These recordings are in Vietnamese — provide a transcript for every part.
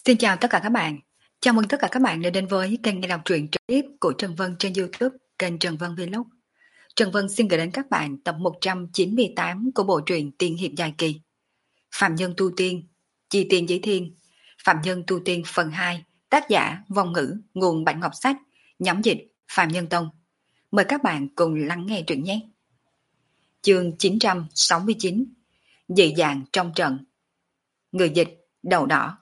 Xin chào tất cả các bạn. Chào mừng tất cả các bạn đã đến với kênh nghe đọc truyện trực tiếp của Trần Vân trên YouTube, kênh Trần Vân Vlog. Trần Vân xin gửi đến các bạn tập 198 của bộ truyện tiên hiệp dài kỳ Phạm Nhân Tu Tiên, Chi Tiên Giới Thiên, Phạm Nhân Tu Tiên phần 2, tác giả Vong Ngữ, nguồn Bản Ngọc Sách, nhóm dịch Phạm Nhân Tông. Mời các bạn cùng lắng nghe truyện nhé. Chương 969, dị dạng trong trận. Người dịch Đầu Đỏ.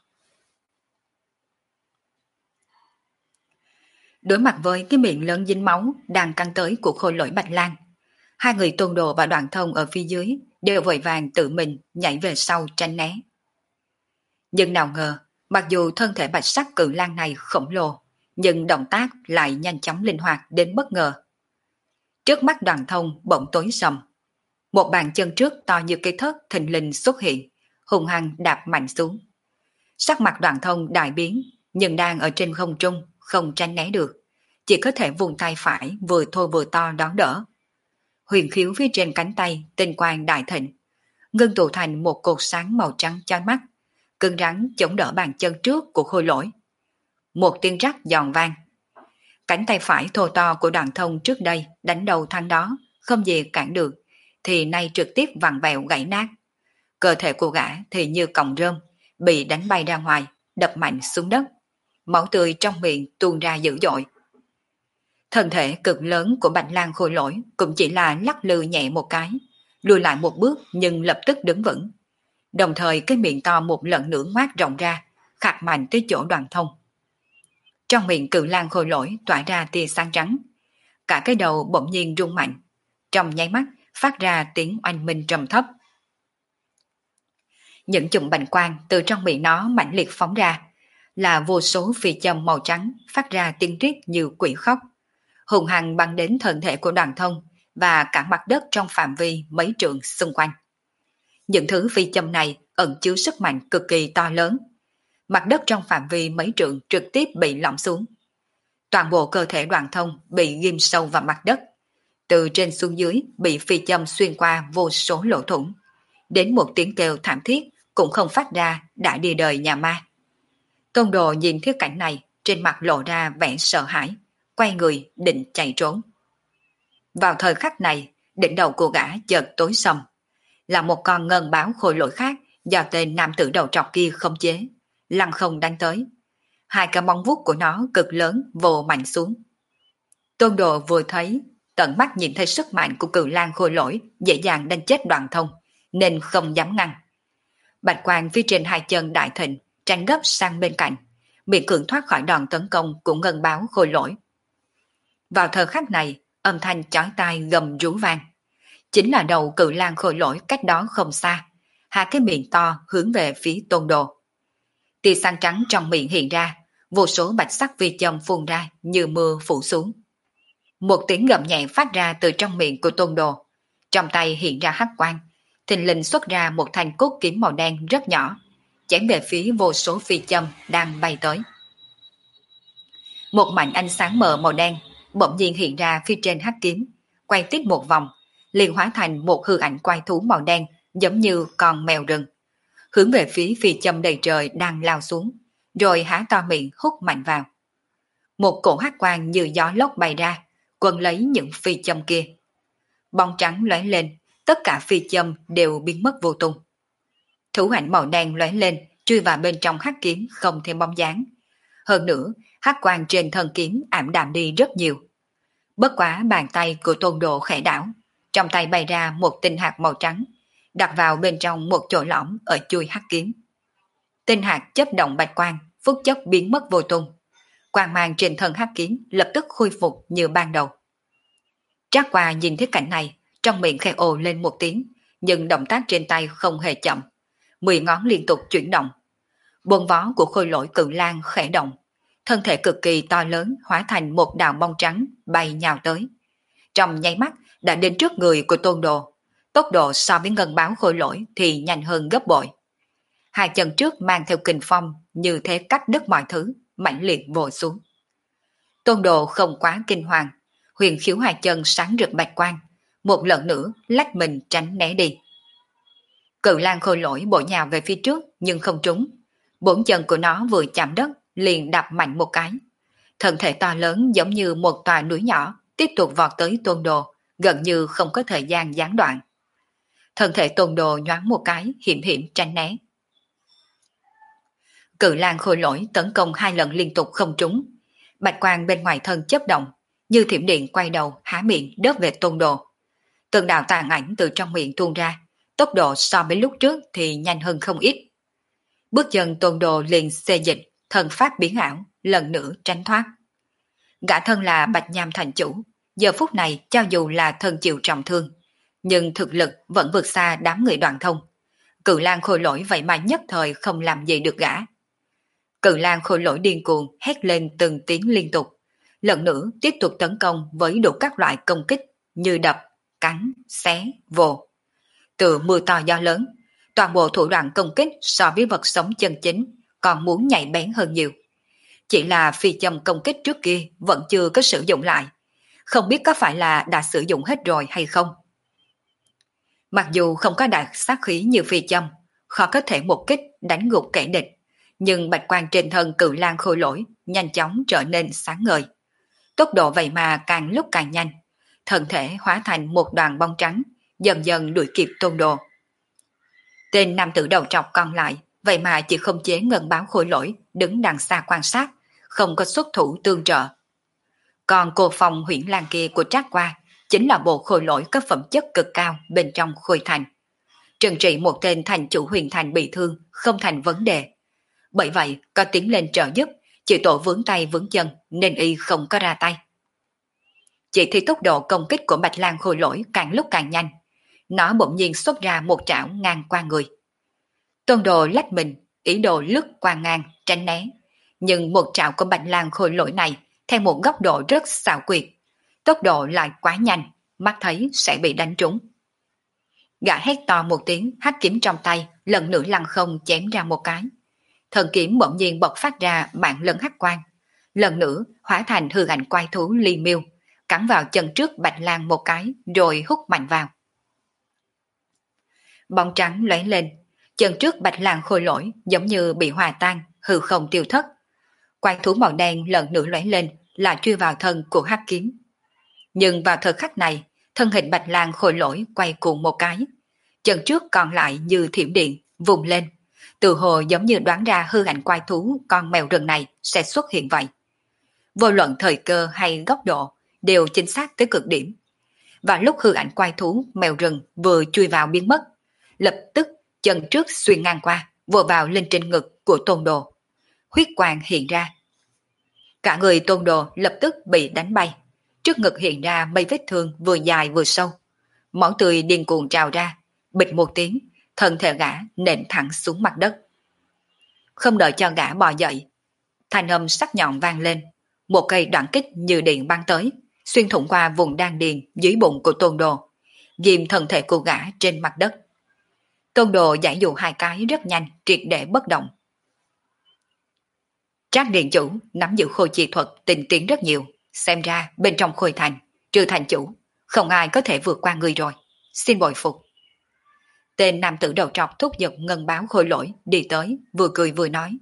Đối mặt với cái miệng lớn dính máu đang căng tới của Khôi Lỗi Bạch Lang, hai người Tôn Đồ và Đoạn Thông ở phía dưới đều vội vàng tự mình nhảy về sau tránh né. Nhưng nào ngờ, mặc dù thân thể bạch sắc cự lang này khổng lồ, nhưng động tác lại nhanh chóng linh hoạt đến bất ngờ. Trước mắt Đoạn Thông bỗng tối sầm, một bàn chân trước to như cây thớt thình lình xuất hiện, hung hăng đạp mạnh xuống. Sắc mặt Đoạn Thông đại biến, nhưng đang ở trên không trung, không tránh né được, chỉ có thể vùng tay phải vừa thô vừa to đón đỡ. Huyền khiếu phía trên cánh tay tinh quang đại thịnh, ngưng tụ thành một cột sáng màu trắng chói mắt, cứng rắn chống đỡ bàn chân trước của Khôi Lỗi. Một tiếng rắc giòn vang, cánh tay phải thô to của Đoạn Thông trước đây đánh đầu thằng đó không gì cản được, thì nay trực tiếp vặn vẹo gãy nát. Cơ thể của gã thì như cọng rơm bị đánh bay ra ngoài, đập mạnh xuống đất, máu tươi trong miệng tuôn ra dữ dội. Thân thể cực lớn của Bạch Lang Khôi Lỗi cũng chỉ là lắc lư nhẹ một cái, lùi lại một bước nhưng lập tức đứng vững. Đồng thời cái miệng to một lần nữa ngoác rộng ra, khạc mạnh tới chỗ Đoạn Thông. Trong miệng Cự Lang Khôi Lỗi tỏa ra tia sáng trắng, cả cái đầu bỗng nhiên rung mạnh, trong nháy mắt phát ra tiếng oanh minh trầm thấp. Những chùm bạch quang từ trong miệng nó mãnh liệt phóng ra, là vô số phi châm màu trắng phát ra tiếng rít như quỷ khóc, hùng hăng bắn đến thân thể của Đoạn Thông và cả mặt đất trong phạm vi mấy trượng xung quanh. Những thứ phi châm này ẩn chứa sức mạnh cực kỳ to lớn. Mặt đất trong phạm vi mấy trượng trực tiếp bị lõm xuống. Toàn bộ cơ thể Đoạn Thông bị ghim sâu vào mặt đất, từ trên xuống dưới bị phi châm xuyên qua vô số lỗ thủng, đến một tiếng kêu thảm thiết cũng không phát ra đã đi đời nhà ma. Tôn Đồ nhìn thấy cảnh này, trên mặt lộ ra vẻ sợ hãi, quay người định chạy trốn. Vào thời khắc này, đỉnh đầu của gã chợt tối sầm, là một con ngân báo Khôi Lỗi khác do tên nam tử đầu trọc kia khống chế, lăng không đánh tới. Hai cái móng vuốt của nó cực lớn vồ mạnh xuống. Tôn Đồ vừa thấy, tận mắt nhìn thấy sức mạnh của Cự Lang Khôi Lỗi dễ dàng đánh chết Đoạn Thông, nên không dám ngăn. Bạch quang phía trên hai chân đại thịnh tránh gấp sang bên cạnh, miễn cưỡng thoát khỏi đòn tấn công của ngân báo Khôi Lỗi. Vào thời khắc này, âm thanh chói tai gầm rú vang, chính là đầu Cự Lang Khôi Lỗi cách đó không xa, hai cái miệng to hướng về phía Tôn Đồ. Tia sáng trắng trong miệng hiện ra, vô số bạch sắc vi châm phun ra như mưa phủ xuống. Một tiếng gầm nhẹ phát ra từ trong miệng của Tôn Đồ, trong tay hiện ra hắc quang, thình lình xuất ra một thanh cốt kiếm màu đen rất nhỏ, chém về phía vô số phi châm đang bay tới. Một mảnh ánh sáng mờ màu đen bỗng nhiên hiện ra phía trên hắc kiếm, quay tiếp một vòng, liền hóa thành một hư ảnh quái thú màu đen giống như con mèo rừng, hướng về phía phi châm đầy trời đang lao xuống, rồi há to miệng hút mạnh vào. Một cổ hắc quang như gió lốc bay ra, quấn lấy những phi châm kia. Bóng trắng lóe lên, tất cả phi châm đều biến mất vô tung. Thủ ảnh màu đen lóe lên, chui vào bên trong hắc kiếm không thêm bóng dáng. Hơn nữa, hắc quang trên thân kiếm ảm đạm đi rất nhiều. Bất quá bàn tay của Tôn Đồ khẽ đảo, trong tay bay ra một tinh hạt màu trắng, đặt vào bên trong một chỗ lõm ở chui hắc kiếm. Tinh hạt chớp động bạch quang, phút chốc biến mất vô tung. Quang mang trên thân hắc kiếm lập tức khôi phục như ban đầu. Trác Qua nhìn thấy cảnh này, trong miệng khẽ ồ lên một tiếng, nhưng động tác trên tay không hề chậm, 10 ngón liên tục chuyển động. Bồn vó của Khôi Lỗi Cự Lang khẽ động, thân thể cực kỳ to lớn hóa thành một đạo bông trắng bay nhào tới. Trong nháy mắt đã đến trước người của Tôn Đồ, tốc độ so với ngân báo Khôi Lỗi thì nhanh hơn gấp bội. Hai chân trước mang theo kình phong như thế cắt đứt mọi thứ, mãnh liệt vồ xuống. Tôn Đồ không quá kinh hoàng, huyền khiếu hai chân sáng rực bạch quang, một lần nữa lách mình tránh né đi. Cự Lang Khôi Lỗi bổ nhào về phía trước nhưng không trúng, Bốn chân của nó vừa chạm đất liền đạp mạnh một cái. Thân thể to lớn giống như một tòa núi nhỏ tiếp tục vọt tới Tôn Đồ, gần như không có thời gian gián đoạn. Thân thể Tôn Đồ nhoáng một cái, hiểm hiểm tránh né. Cự lang khôi lỗi tấn công 2 lần liên tục không trúng. Bạch quang bên ngoài thân chớp động, như thiểm điện quay đầu há miệng đớp về Tôn Đồ. Từng đạo tàn ảnh từ trong miệng tuôn ra, tốc độ so với lúc trước thì nhanh hơn không ít. Bước chân Tôn Đồ liền xê dịch, thần pháp biến ảo, lần nữa tránh thoát. Gã thân là Bạch Nham thành chủ, giờ phút này cho dù là thân chịu trọng thương, nhưng thực lực vẫn vượt xa đám người Đoạn Thông. Cự lang khôi lỗi vậy mà nhất thời không làm gì được gã. Cự lang khôi lỗi điên cuồng hét lên từng tiếng liên tục, lần nữa tiếp tục tấn công với đủ các loại công kích như đập, cắn, xé, vồ. Từ mưa to gió lớn, toàn bộ thủ đoạn công kích so với vật sống chân chính còn muốn nhạy bén hơn nhiều. Chỉ là phi châm công kích trước kia vẫn chưa có sử dụng lại, không biết có phải là đã sử dụng hết rồi hay không. Mặc dù không có đại sát khí như phi châm, khó có thể một kích đánh gục kẻ địch, nhưng bạch quang trên thân cự lang khôi lỗi nhanh chóng trở nên sáng ngời. Tốc độ vậy mà càng lúc càng nhanh, thân thể hóa thành một đoàn bông trắng, dần dần đuổi kịp Tôn Đồ. Tên nam tử đầu trọc còn lại vậy mà chỉ không chế ngân báo khôi lỗi đứng đằng xa quan sát, không có xuất thủ tương trợ. Còn cô phòng Huyễn Lang kia của Trác Qua chính là bộ khôi lỗi có phẩm chất cực cao bên trong khôi thành. Trừng trị một tên thành chủ huyền thành bị thương không thành vấn đề. Bởi vậy có tiến lên trợ giúp, chỉ tổ vướng tay vướng chân nên y không có ra tay. Chỉ thì tốc độ công kích của Bạch Lang khôi lỗi càng lúc càng nhanh, nó bỗng nhiên xuất ra một trảo ngang qua người. Tôn Đồ lách mình, ý đồ lướt qua ngang, tránh né. Nhưng một trảo của Bạch Lang khôi lỗi này theo một góc độ rất xảo quyệt, tốc độ lại quá nhanh, mắt thấy sẽ bị đánh trúng. Gã hét to một tiếng, hắc kiếm trong tay lần nữa lăng không chém ra một cái. Thần kiếm bỗng nhiên bộc phát ra mạng lân hắc quang, lần nữa hóa thành hư ảnh quái thú ly miêu, cắn vào chân trước Bạch Lang một cái rồi hút mạnh vào. Bóng trắng lóe lên, chân trước Bạch Lang khôi lỗi giống như bị hòa tan, hư không tiêu thất. Quái thú màu đen lần nữa lóe lên là truy vào thân của hắc kiếm. Nhưng vào thời khắc này, thân hình Bạch Lang khôi lỗi quay cuồng một cái, chân trước còn lại như thiểm điện vùng lên, từ hồ giống như đoán ra hư ảnh quái thú con mèo rừng này sẽ xuất hiện vậy. Vô luận thời cơ hay góc độ đều chính xác tới cực điểm. Và lúc hư ảnh quái thú mèo rừng vừa chui vào biến mất, lập tức chân trước xuyên ngang qua, vồ vào lên trên ngực của Tôn Đồ. Huyết quang hiện ra. Cả người Tôn Đồ lập tức bị đánh bay, trước ngực hiện ra mấy vết thương vừa dài vừa sâu. Máu tươi điên cuồng trào ra, bịch một tiếng, thân thể gã nện thẳng xuống mặt đất. Không đợi cho gã bò dậy, thanh âm sắc nhọn vang lên, một cây đoạn kích như điện bắn tới, xuyên thủng qua vùng đan điền dưới bụng của Tôn Đồ, ghim thân thể của gã trên mặt đất. Tôn Đồ giải dụ hai cái rất nhanh, triệt để bất động. Trác điện chủ nắm giữ khôi chi thuật tinh tiến rất nhiều, xem ra bên trong khôi thành, trừ thành chủ, không ai có thể vượt qua người rồi, xin bội phục. Tên nam tử đầu trọc thúc giục ngân báo khôi lỗi đi tới, vừa cười vừa nói.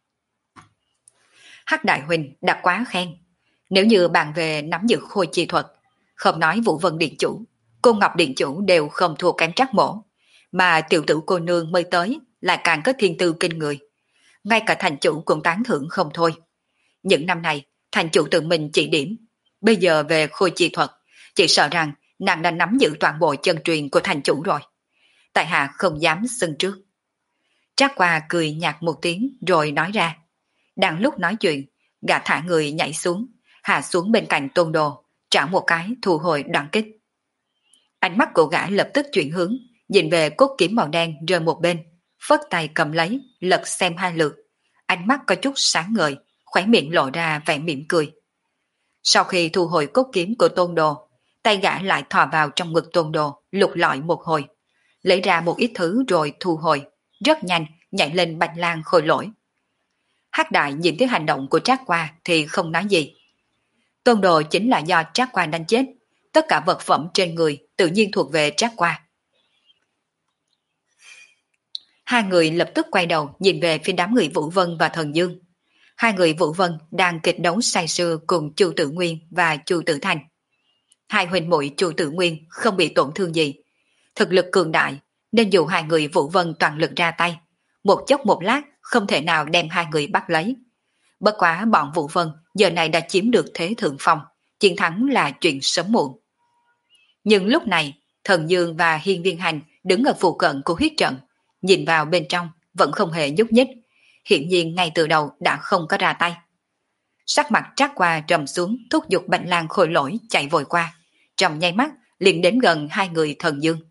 Hắc đại huynh đã quá khen, nếu như bạn về nắm giữ khôi chi thuật, không nói Vũ Vân điện chủ, cô Ngọc điện chủ đều không thua kém Trác mổ, mà tiểu tử cô nương mới tới lại càng có thiên tư kinh người. Ngay cả thành chủ cũng tán thưởng không thôi. Những năm này, thành chủ tự mình chỉ điểm. Bây giờ về khôi chi thuật, chỉ sợ rằng nàng đã nắm giữ toàn bộ chân truyền của thành chủ rồi. Tại hạ không dám xưng trước. Trác Qua cười nhạt một tiếng rồi nói ra. Đang lúc nói chuyện, gã thả người nhảy xuống, hạ xuống bên cạnh Tôn Đồ, trả một cái thu hồi đoạn kích. Ánh mắt của gã lập tức chuyển hướng, nhìn về cốt kiếm màu đen rơi một bên, phất tay cầm lấy, lật xem hai lượt. Ánh mắt có chút sáng ngời, khóe miệng lộ ra vẻ mỉm cười. Sau khi thu hồi cốt kiếm của Tôn Đồ, tay gã lại thò vào trong ngực Tôn Đồ, lục lọi một hồi, lấy ra một ít thứ rồi thu hồi, rất nhanh nhảy lên Bạch Lang khôi lỗi. Hắc Đại nhìn thấy hành động của Trác Qua thì không nói gì. Tôn Đồ chính là do Trác Qua đánh chết, tất cả vật phẩm trên người tự nhiên thuộc về Trác Qua. Hai người lập tức quay đầu nhìn về phía đám người Vũ Vân và Thần Dương. Hai người Vũ Vân đang kịch đấu say sưa cùng Chu Tử Nguyên và Chu Tử Thành. Hai huynh muội Chu Tử Nguyên không bị tổn thương gì. Thực lực cường đại, nên dù hai người Vũ Vân toàn lực ra tay, một chốc một lát không thể nào đem hai người bắt lấy. Bất quá bọn Vũ Vân giờ này đã chiếm được thế thượng phong, chiến thắng là chuyện sớm muộn. Nhưng lúc này, Thần Dương và Hiên Viên Hành đứng ở phụ cận của huyết trận, nhìn vào bên trong vẫn không hề nhúc nhích, hiển nhiên ngay từ đầu đã không có ra tay. Sắc mặt Trác Qua trầm xuống, thúc giục Bạch Lang Khôi Lỗi chạy vội qua, trong nháy mắt liền đến gần hai người Thần Dương.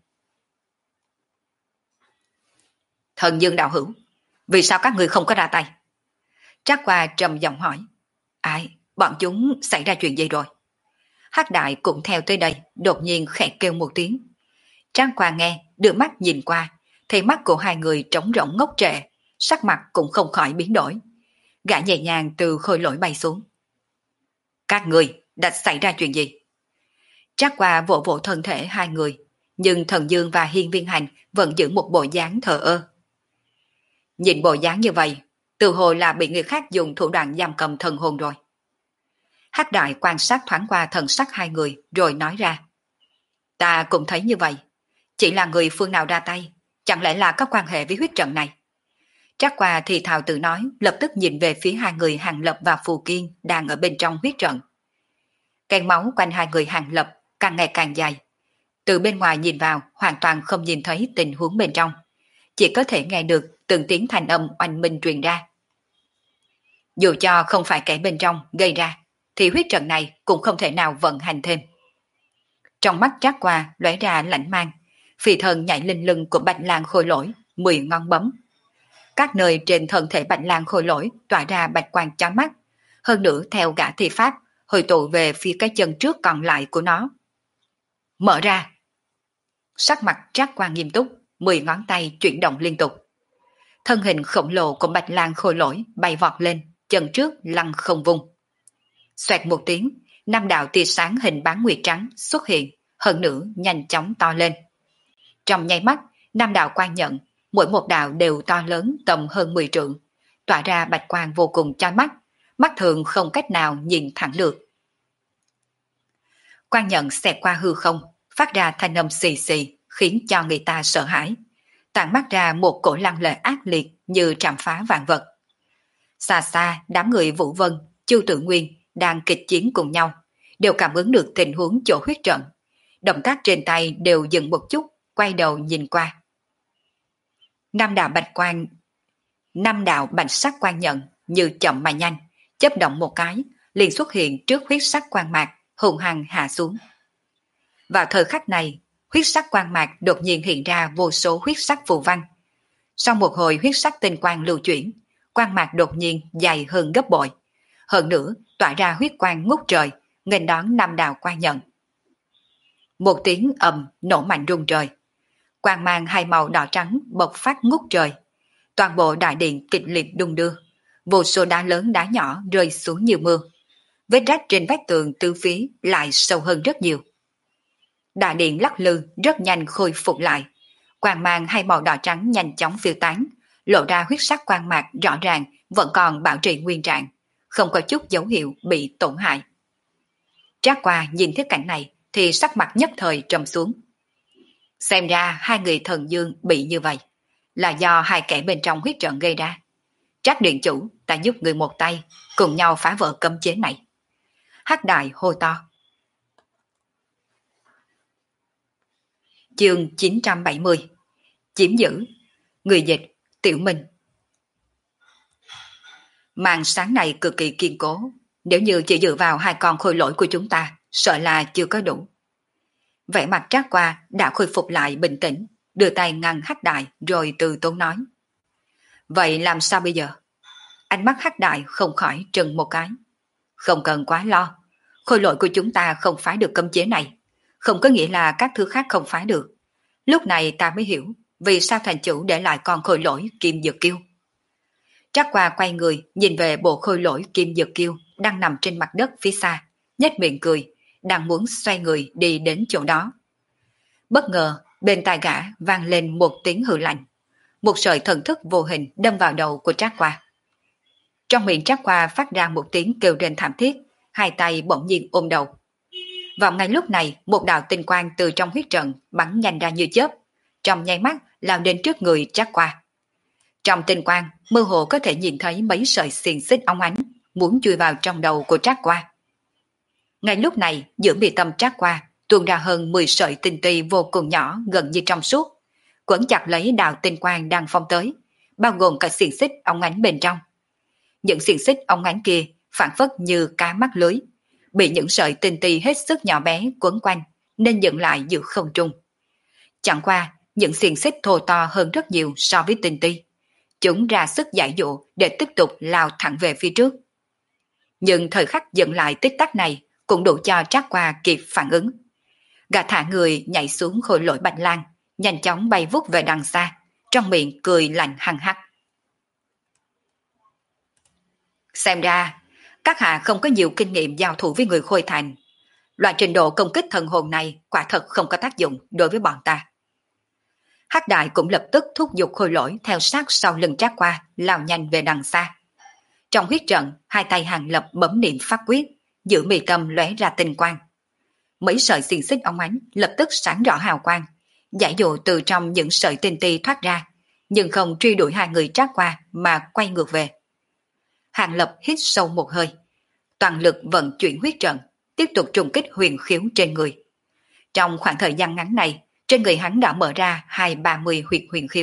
Thần Dương đạo hữu, vì sao các người không có ra tay? Trác Qua trầm giọng hỏi. Ai, bọn chúng xảy ra chuyện gì rồi? Hắc Đại cũng theo tới đây, đột nhiên khẽ kêu một tiếng. Trác Qua nghe, đưa mắt nhìn qua, thấy mắt của hai người trống rỗng ngốc trệ, sắc mặt cũng không khỏi biến đổi. Gã nhẹ nhàng từ Khôi Lỗi bay xuống. Các người đã xảy ra chuyện gì? Trác Qua vỗ vỗ thân thể hai người, nhưng Thần Dương và Hiên Viên Hành vẫn giữ một bộ dáng thờ ơ. Nhìn bộ dáng như vậy, tự hồ là bị người khác dùng thủ đoạn giam cầm thần hồn rồi. Hắc Đại quan sát thoáng qua thần sắc hai người rồi nói ra. Ta cũng thấy như vậy, chỉ là người phương nào ra tay, chẳng lẽ là có quan hệ với huyết trận này? Trác Qua thì thào tự nói, lập tức nhìn về phía hai người Hàng Lập và Phù Kiên đang ở bên trong huyết trận. Cái máu quanh hai người Hàng Lập càng ngày càng dài. Từ bên ngoài nhìn vào, hoàn toàn không nhìn thấy tình huống bên trong, chỉ có thể nghe được từng tiếng thanh âm oanh minh truyền ra. Dù cho không phải kẻ bên trong gây ra, thì huyết trận này cũng không thể nào vận hành thêm. Trong mắt Trác Qua lóe ra lãnh mang, phi thần nhảy lên lưng của Bạch Lang Khôi Lỗi, 10 ngón bấm. Các nơi trên thân thể Bạch Lang Khôi Lỗi tỏa ra bạch quang chói mắt, hơn nữa theo gã thi pháp hồi tụ về phía cái chân trước còn lại của nó. Mở ra! Sắc mặt Trác Qua nghiêm túc, 10 ngón tay chuyển động liên tục. Thân hình khổng lồ của Bạch Lang Khôi Lỗi bay vọt lên, chân trước lăn không vung. Xoẹt một tiếng, 5 đạo tia sáng hình bán nguyệt trắng xuất hiện, hơn nữa nhanh chóng to lên. Trong nháy mắt, 5 đạo quang nhận, mỗi một đạo đều to lớn tầm hơn 10 trượng, tỏa ra bạch quang vô cùng chói mắt, mắt thường không cách nào nhìn thẳng được. Quang nhận xẹt qua hư không, phát ra thanh âm xì xì, khiến cho người ta sợ hãi, tản mắt ra một cổ lăng lệ ác liệt như trảm phá vạn vật. Xa xa, đám người Vũ Vân, Chu Tử Nguyên đang kịch chiến cùng nhau, đều cảm ứng được tình huống chỗ huyết trận. Động tác trên tay đều dừng một chút, quay đầu nhìn qua. 5 đạo bạch sắc quang nhận như chậm mà nhanh, chớp động một cái, liền xuất hiện trước huyết sắc quang mạc, hùng hăng hạ xuống. Vào thời khắc này, huyết sắc quang mạc đột nhiên hiện ra vô số huyết sắc phù văn. Sau một hồi huyết sắc tinh quang lưu chuyển, quang mạc đột nhiên dày hơn gấp bội. Hơn nữa, tỏa ra huyết quang ngút trời, nghênh đón 5 đạo quang nhận. Một tiếng ầm nổ mạnh rung trời. Quang mang hai màu đỏ trắng bộc phát ngút trời. Toàn bộ đại điện kịch liệt đung đưa. Vô số đá lớn đá nhỏ rơi xuống như mưa. Vết rách trên vách tường tứ phía lại sâu hơn rất nhiều. Đại điện lắc lư rất nhanh khôi phục lại. Quang mang hai màu đỏ trắng nhanh chóng phiêu tán, lộ ra huyết sắc quang mạc rõ ràng vẫn còn bảo trì nguyên trạng, không có chút dấu hiệu bị tổn hại. Trác Qua nhìn thấy cảnh này thì sắc mặt nhất thời trầm xuống. Xem ra hai người Thần Dương bị như vậy là do hai kẻ bên trong huyết trận gây ra. Trác điện chủ, ta giúp người một tay, cùng nhau phá vỡ cấm chế này. Hắc Đại hô to. Chương 970. Chiếm giữ. Người dịch Tiểu Minh. Màn sáng này cực kỳ kiên cố, nếu như chỉ dựa vào hai con khôi lỗi của chúng ta, sợ là chưa có đủ. Vẻ mặt Trác Qua đã khôi phục lại bình tĩnh, đưa tay ngăn Hắc Đại rồi từ tốn nói. Vậy làm sao bây giờ? Ánh mắt Hắc Đại không khỏi trừng một cái. Không cần quá lo, khôi lỗi của chúng ta không phá được cấm chế này, không có nghĩa là các thứ khác không phá được. Lúc này ta mới hiểu vì sao thành chủ để lại con khôi lỗi Kim Dược Kiêu. Trác Qua quay người nhìn về bộ khôi lỗi Kim Dược Kiêu đang nằm trên mặt đất phía xa, nhếch miệng cười, đang muốn xoay người đi đến chỗ đó. Bất ngờ bên tai gã vang lên một tiếng hừ lạnh. một sợi thần thức vô hình đâm vào đầu của Trác Qua. Trong miệng Trác Qua phát ra một tiếng kêu rên thảm thiết, hai tay bỗng nhiên ôm đầu. Vào ngay lúc này, một đạo tinh quang từ trong huyết trận bắn nhanh ra như chớp, trong nháy mắt lao đến trước người Trác Qua. Trong tinh quang, mơ hồ có thể nhìn thấy mấy sợi xiềng xích óng ánh muốn chui vào trong đầu của Trác Qua. Ngay lúc này, giữa mi tâm Trác Qua tuôn ra hơn 10 sợi tinh ti vô cùng nhỏ gần như trong suốt, quấn chặt lấy đạo tinh quang đang phong tới, bao gồm cả xiềng xích óng ánh bên trong. Những xiềng xích óng ánh kia phản phất như cá mắc lưới, bị những sợi tinh ti hết sức nhỏ bé quấn quanh nên dựng lại giữa không trung. Chẳng qua, những xiềng xích thô to hơn rất nhiều so với tinh ti. Chúng ra sức giải dụ để tiếp tục lao thẳng về phía trước. Nhưng thời khắc dừng lại tích tắc này cũng đủ cho Trác Qua kịp phản ứng. Gã thả người nhảy xuống khôi lỗi bạch lang, nhanh chóng bay vút về đằng xa, trong miệng cười lạnh hăng hắc. Xem ra, các hạ không có nhiều kinh nghiệm giao thủ với người Khôi Thành. Loại trình độ công kích thần hồn này quả thật không có tác dụng đối với bọn ta. Hắc Đại cũng lập tức thúc giục khôi lỗi theo sát sau lưng Trác Qua, lao nhanh về đằng xa. Trong huyết trận, hai tay Hàng Lập bấm niệm pháp quyết, giữa mi tâm lóe ra tinh quang. Mấy sợi xiềng xích óng ánh lập tức sáng rõ hào quang, giải dụ từ trong những sợi tinh ti thoát ra, nhưng không truy đuổi hai người Trác Qua mà quay ngược về. Hàng Lập hít sâu một hơi, toàn lực vận chuyển huyết trận, tiếp tục trùng kích huyền khiếu trên người. Trong khoảng thời gian ngắn này, trên người hắn đã mở ra 2-30 huyệt huyền khiếu.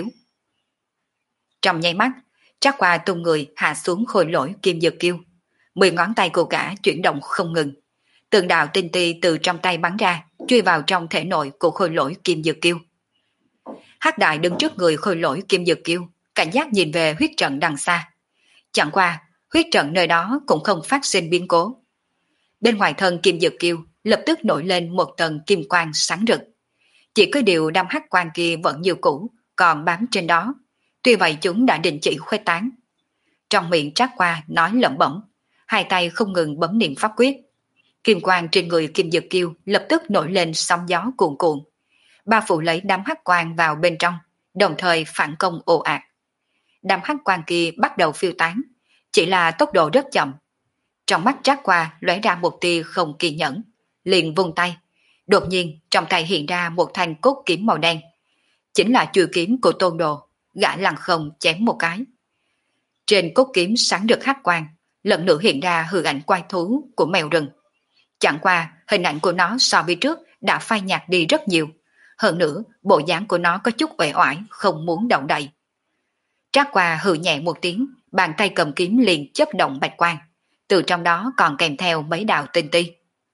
Trong nháy mắt, Trác Qua tung người hạ xuống khôi lỗi kim dược kiêu. 10 ngón tay của gã chuyển động không ngừng. Từng đạo tinh ti từ trong tay bắn ra, chui vào trong thể nội của khôi lỗi kim dược kiêu. Hắc Đại đứng trước người khôi lỗi kim dược kiêu, cảnh giác nhìn về huyết trận đằng xa. Chẳng qua, huyết trận nơi đó cũng không phát sinh biến cố. Bên ngoài thân kim dược kiêu lập tức nổi lên một tầng kim quang sáng rực. Chỉ có điều đám hắc quang kia vẫn như cũ, còn bám trên đó. Tuy vậy chúng đã đình chỉ khuếch tán. Trong miệng Trác Qua nói lẩm bẩm, hai tay không ngừng bấm niệm pháp quyết. Kim quang trên người kim dược kiêu lập tức nổi lên sóng gió cuồn cuộn, bao phủ lấy đám hắc quang vào bên trong, đồng thời phản công ồ ạt. Đám hắc quang kia bắt đầu phiêu tán, chỉ là tốc độ rất chậm. Trong mắt Trác Qua lóe ra một tia không kiên nhẫn, liền vung tay. Đột nhiên trong tay hiện ra một thanh cốt kiếm màu đen, chính là chuôi kiếm của Tôn Đồ. Gã lăng không chém một cái. Trên cốt kiếm sáng rực hắc quang, lần nữa hiện ra hư ảnh quái thú của mèo rừng. Chẳng qua hình ảnh của nó so với trước đã phai nhạt đi rất nhiều. Hơn nữa bộ dáng của nó có chút uể oải, không muốn động đậy. Trác Qua hừ nhẹ một tiếng, bàn tay cầm kiếm liền chớp động bạch quang, từ trong đó còn kèm theo mấy đạo tinh ti.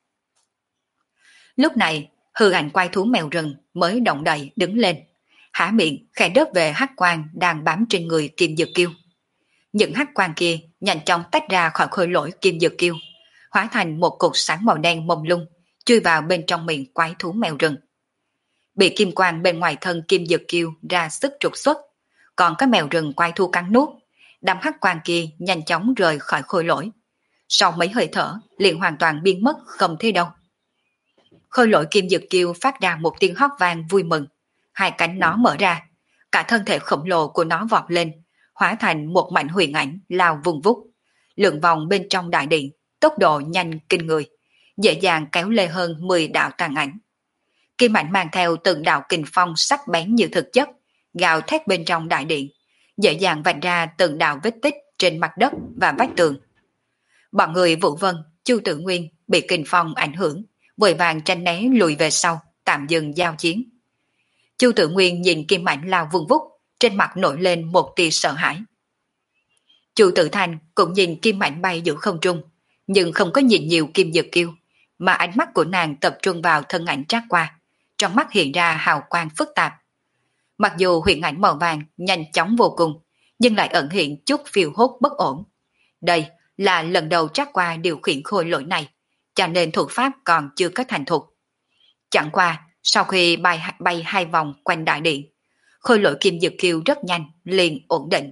Lúc này hư ảnh quái thú mèo rừng mới động đậy đứng lên, há miệng khẽ đớp về hắc quang đang bám trên người kim dược kiêu. Những hắc quang kia nhanh chóng tách ra khỏi khôi lỗi kim dược kiêu, hóa thành một cột sáng màu đen mông lung, chui vào bên trong miệng quái thú mèo rừng. Bị kim quang bên ngoài thân kim dược kiêu ra sức trục xuất, còn các mèo rừng quái thú cắn nuốt, đám hắc quang kia nhanh chóng rời khỏi khôi lỗi. Sau mấy hơi thở liền hoàn toàn biến mất không thấy đâu. Khôi lỗi kim dược kiêu phát ra một tiếng hót vang vui mừng, hai cánh nó mở ra, cả thân thể khổng lồ của nó vọt lên, hóa thành một mảnh huyền ảnh lao vùng vút, lượn vòng bên trong đại điện, tốc độ nhanh kinh người, dễ dàng kéo lê hơn 10 đạo tàn ảnh. Kim ảnh mang theo từng đạo kình phong sắc bén như thực chất, gào thét bên trong đại điện, dễ dàng vạch ra từng đạo vết tích trên mặt đất và vách tường. Bọn người Vũ Vân, Chu Tử Nguyên bị kình phong ảnh hưởng, vội vàng tranh né lùi về sau, tạm dừng giao chiến. Chu Tử Nguyên nhìn kim ảnh lao vung vút, trên mặt nổi lên một tia sợ hãi. Chu Tử Thanh cũng nhìn kim ảnh bay giữa không trung, nhưng không có nhìn nhiều kim dược kiêu, mà ánh mắt của nàng tập trung vào thân ảnh Trác Qua, trong mắt hiện ra hào quang phức tạp. Mặc dù huyền ảnh màu vàng nhanh chóng vô cùng, nhưng lại ẩn hiện chút phiêu hốt bất ổn. Đây là lần đầu Trác Qua điều khiển khôi lỗi này, cho nên thủ pháp còn chưa có thành thục. Chẳng qua, sau khi bay 2 vòng quanh đại điện, khôi lỗi kim dược kiêu rất nhanh, liền ổn định.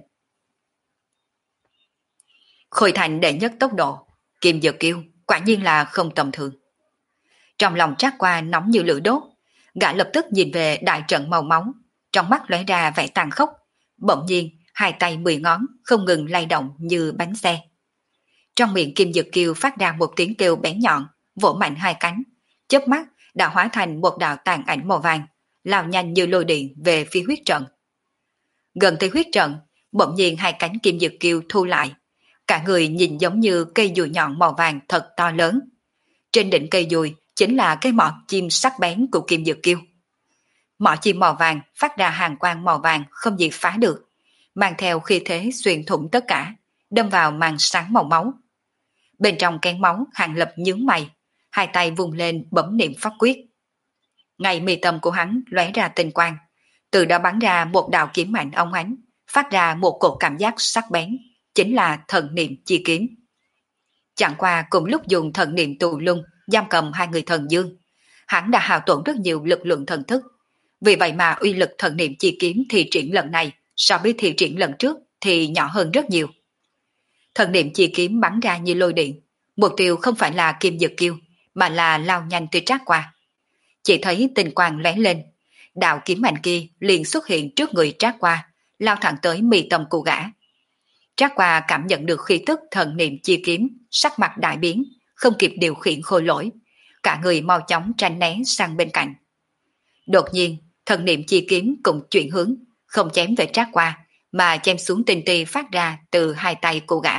Khôi Thành đệ nhất tốc độ, kim dược kiêu quả nhiên là không tầm thường. Trong lòng Trác Qua nóng như lửa đốt, gã lập tức nhìn về đại trận màu máu, trong mắt lóe ra vẻ tàn khốc, bỗng nhiên hai tay 10 ngón không ngừng lay động như bánh xe. Trong miệng Kim Dực Kiêu phát ra một tiếng kêu bén nhọn, vỗ mạnh hai cánh, chớp mắt đã hóa thành một đạo tàn ảnh màu vàng, lao nhanh như lôi điện về phía huyết trận. Gần tới huyết trận, bỗng nhiên hai cánh Kim Dực Kiêu thu lại, cả người nhìn giống như cây dùi nhọn màu vàng thật to lớn. Trên đỉnh cây dùi chính là cái mỏ chim sắc bén của Kim Dực Kiêu. Mỏ chim màu vàng phát ra hàng quang màu vàng không gì phá được, mang theo khí thế xuyên thủng tất cả, đâm vào màn sáng màu máu. Bên trong kén máu, Hàng Lập nhướng mày, hai tay vung lên bấm niệm pháp quyết. Ngay mi tâm của hắn lóe ra tinh quang, từ đó bắn ra một đạo kiếm mạnh óng ánh, phát ra một cột cảm giác sắc bén, chính là thần niệm chi kiếm. Chẳng qua cùng lúc dùng thần niệm tù lung giam cầm hai người thần dương, hắn đã hao tổn rất nhiều lực lượng thần thức. Vì vậy mà uy lực thần niệm chi kiếm thi triển lần này so với thi triển lần trước thì nhỏ hơn rất nhiều. Thần niệm chi kiếm bắn ra như lôi điện, mục tiêu không phải là Kim Dực Kiêu mà là lao nhanh tới Trác Qua. Chỉ thấy tinh quang lóe lên, đạo kiếm mạnh kia liền xuất hiện trước người Trác Qua, lao thẳng tới mi tâm của gã. Trác Qua cảm nhận được khí tức thần niệm chi kiếm, sắc mặt đại biến, không kịp điều khiển khôi lỗi, cả người mau chóng tránh né sang bên cạnh. Đột nhiên, thần niệm chi kiếm cùng chuyển hướng, không chém về Trác Qua, mà chém xuống tinh ti phát ra từ hai tay của gã.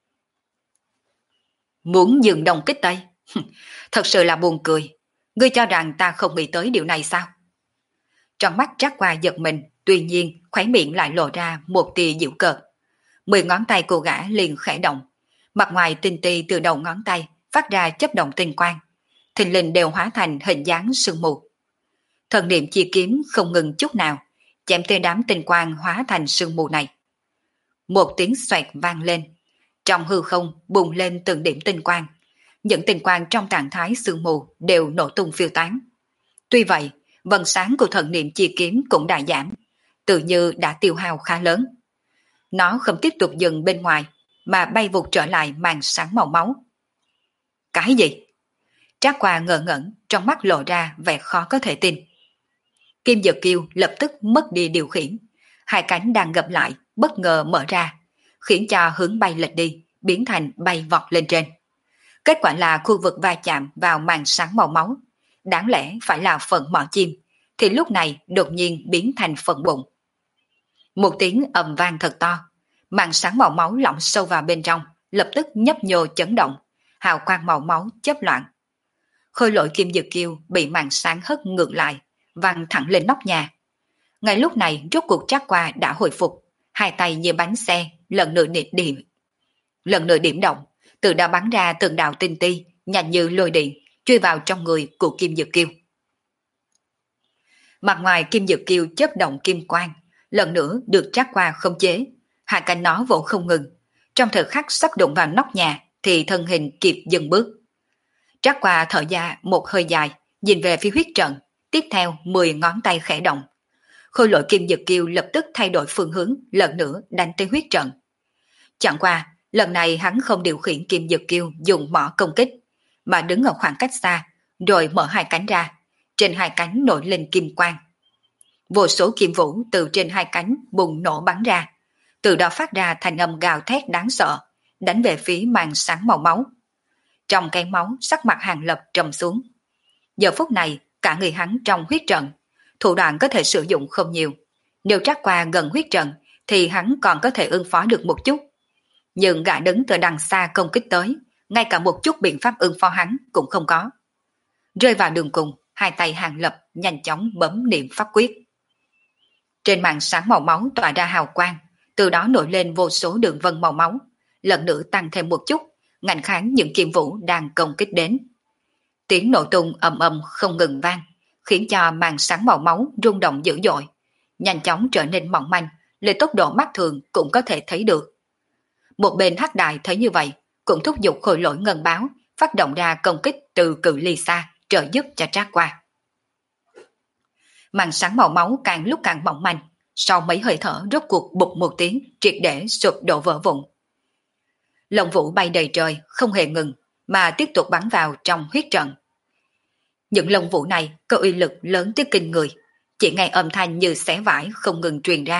Muốn dừng đồng kích tay? Thật sự là buồn cười. Ngươi cho rằng ta không nghĩ tới điều này sao? Trong mắt Trác Qua giật mình, tuy nhiên khóe miệng lại lộ ra một tia giễu cợt. 10 ngón tay của gã liền khẽ động, mặt ngoài tinh ti từ đầu ngón tay phát ra chớp động tinh quang, thình lình đều hóa thành hình dáng sương mù. Thần niệm chi kiếm không ngừng chút nào, chém tới đám tinh quang hóa thành sương mù này. Một tiếng xoẹt vang lên, trong hư không bùng lên từng điểm tinh quang, những tinh quang trong trạng thái sương mù đều nổ tung phiêu tán. Tuy vậy, vầng sáng của thần niệm chi kiếm cũng đã giảm, tự như đã tiêu hao khá lớn. Nó không tiếp tục dừng bên ngoài, mà bay vụt trở lại màn sáng màu máu. Cái gì? Trác Qua ngờ ngẩn, trong mắt lộ ra vẻ khó có thể tin. Kim Dực Kiêu lập tức mất đi điều khiển, hai cánh đang gập lại, bất ngờ mở ra, khiến cho hướng bay lệch đi, biến thành bay vọt lên trên. Kết quả là khu vực va chạm vào màn sáng màu máu, đáng lẽ phải là phần mỏ chim, thì lúc này đột nhiên biến thành phần bụng. Một tiếng ầm vang thật to, màn sáng màu máu lỏng sâu vào bên trong, lập tức nhấp nhô chấn động, hào quang màu máu chớp loạn. Khôi lỗi Kim Dực Kiêu bị màn sáng hất ngược lại, văng thẳng lên nóc nhà. Ngay lúc này rốt cuộc Trác Qua đã hồi phục, hai tay như bánh xe lần nữa điểm động, từ đã bắn ra từng đạo tinh ti nhanh như lôi điện truy vào trong người của Kim Dực Kiêu. Mặt ngoài Kim Dực Kiêu chớp động kim quang, lần nữa được Trác Qua khống chế, hai cánh nó vỗ không ngừng, trong thời khắc sắp đụng vào nóc nhà thì thân hình kịp dừng bước. Trác Qua thở ra một hơi dài, nhìn về phía huyết trận, tiếp theo 10 ngón tay khẽ động. Khôi lỗi Kim Dực Kiêu lập tức thay đổi phương hướng, lần nữa đánh tới huyết trận. Chẳng qua, lần này hắn không điều khiển Kim Dực Kiêu dùng mỏ công kích, mà đứng ở khoảng cách xa, rồi mở hai cánh ra, trên hai cánh nổi lên kim quang. Vô số kim vũ từ trên hai cánh bùng nổ bắn ra, từ đó phát ra thành âm gào thét đáng sợ, đánh về phía màn sáng màu máu. Trong cái máu, sắc mặt Hàng Lập trầm xuống. Giờ phút này, cả người hắn trong huyết trận, thủ đoạn có thể sử dụng không nhiều. Nếu Trác Qua gần huyết trận, thì hắn còn có thể ứng phó được một chút. Nhưng gã đứng từ đằng xa công kích tới, ngay cả một chút biện pháp ứng phó hắn cũng không có. Rơi vào đường cùng, hai tay Hàng Lập nhanh chóng bấm niệm pháp quyết. Trên màn sáng màu máu tỏa ra hào quang, từ đó nổi lên vô số đường vân màu máu, lần nữa tăng thêm một chút, ngăn kháng những kim vũ đang công kích đến. Tiếng nổ tung ầm ầm không ngừng vang, khiến cho màn sáng màu máu rung động dữ dội, nhanh chóng trở nên mỏng manh, lấy tốc độ mắt thường cũng có thể thấy được. Một bên Hắc Đại thấy như vậy, cũng thúc giục khôi lỗi ngân báo, phát động ra công kích từ cự ly xa, trợ giúp cho Trác Qua. Màn sáng màu máu càng lúc càng mỏng manh, sau mấy hơi thở rốt cuộc bụp một tiếng, triệt để sụp đổ vỡ vụn. Lông vũ bay đầy trời, không hề ngừng, mà tiếp tục bắn vào trong huyết trận. Những lông vũ này có uy lực lớn tới kinh người, chỉ nghe âm thanh như xé vải không ngừng truyền ra,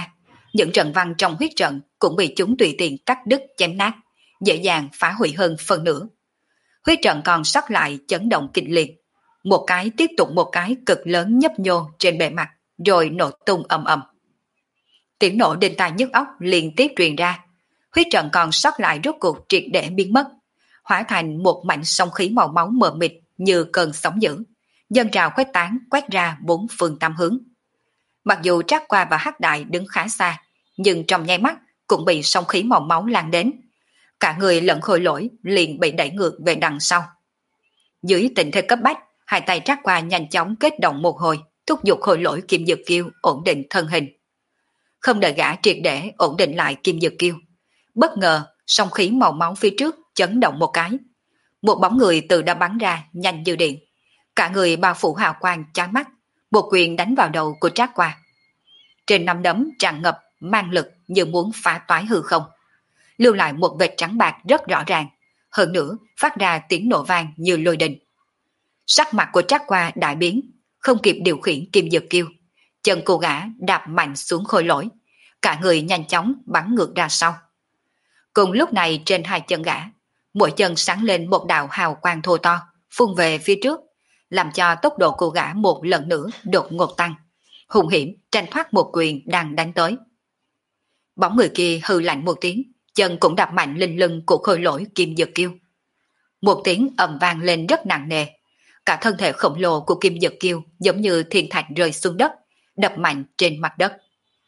Những trận văn trong huyết trận cũng bị chúng tùy tiện cắt đứt chém nát, dễ dàng phá hủy hơn phần nửa. Huyết trận còn sót lại chấn động kịch liệt, một cái tiếp tục một cái cực lớn nhấp nhô trên bề mặt, rồi nổ tung ầm ầm. Tiếng nổ đinh tai nhức óc liên tiếp truyền ra, huyết trận còn sót lại rốt cuộc triệt để biến mất, hóa thành một mảnh sóng khí màu máu mờ mịt như cơn sóng dữ, dâng trào khuếch tán quét ra bốn phương tám hướng. Mặc dù Trác Qua và Hắc Đại đứng khá xa, nhưng trong nháy mắt cũng bị sóng khí màu máu lan đến. Cả người lẫn khôi lỗi liền bị đẩy ngược về đằng sau. Dưới tình thế cấp bách, hai tay Trác Qua nhanh chóng kết động một hồi, thúc giục khôi lỗi Kim Dực Kiêu ổn định thân hình. Không đợi gã triệt để ổn định lại Kim Dực Kiêu, bất ngờ sóng khí màu máu phía trước chấn động một cái. Một bóng người từ đó bắn ra nhanh như điện. Cả người bao phủ hào quang chói mắt, một quyền đánh vào đầu của Trác Qua. Trên nắm đấm tràn ngập mang lực như muốn phá toái hư không, lưu lại một vệt trắng bạc rất rõ ràng, hơn nữa phát ra tiếng nổ vang như lôi đình. Sắc mặt của Trác Qua đại biến, không kịp điều khiển Kim Dực Kiêu, chân cô gã đạp mạnh xuống khôi lỗi, cả người nhanh chóng bắn ngược ra sau. Cùng lúc này trên hai chân gã, mỗi chân sáng lên một đạo hào quang thô to, phun về phía trước, làm cho tốc độ của gã một lần nữa đột ngột tăng, hung hiểm tranh thoát một quyền đang đánh tới. Bóng người kia hừ lạnh một tiếng, chân cũng đạp mạnh lên lưng của khôi lỗi Kim Dực Kiêu. Một tiếng ầm vang lên rất nặng nề, cả thân thể khổng lồ của Kim Dực Kiêu giống như thiên thạch rơi xuống đất, đập mạnh trên mặt đất.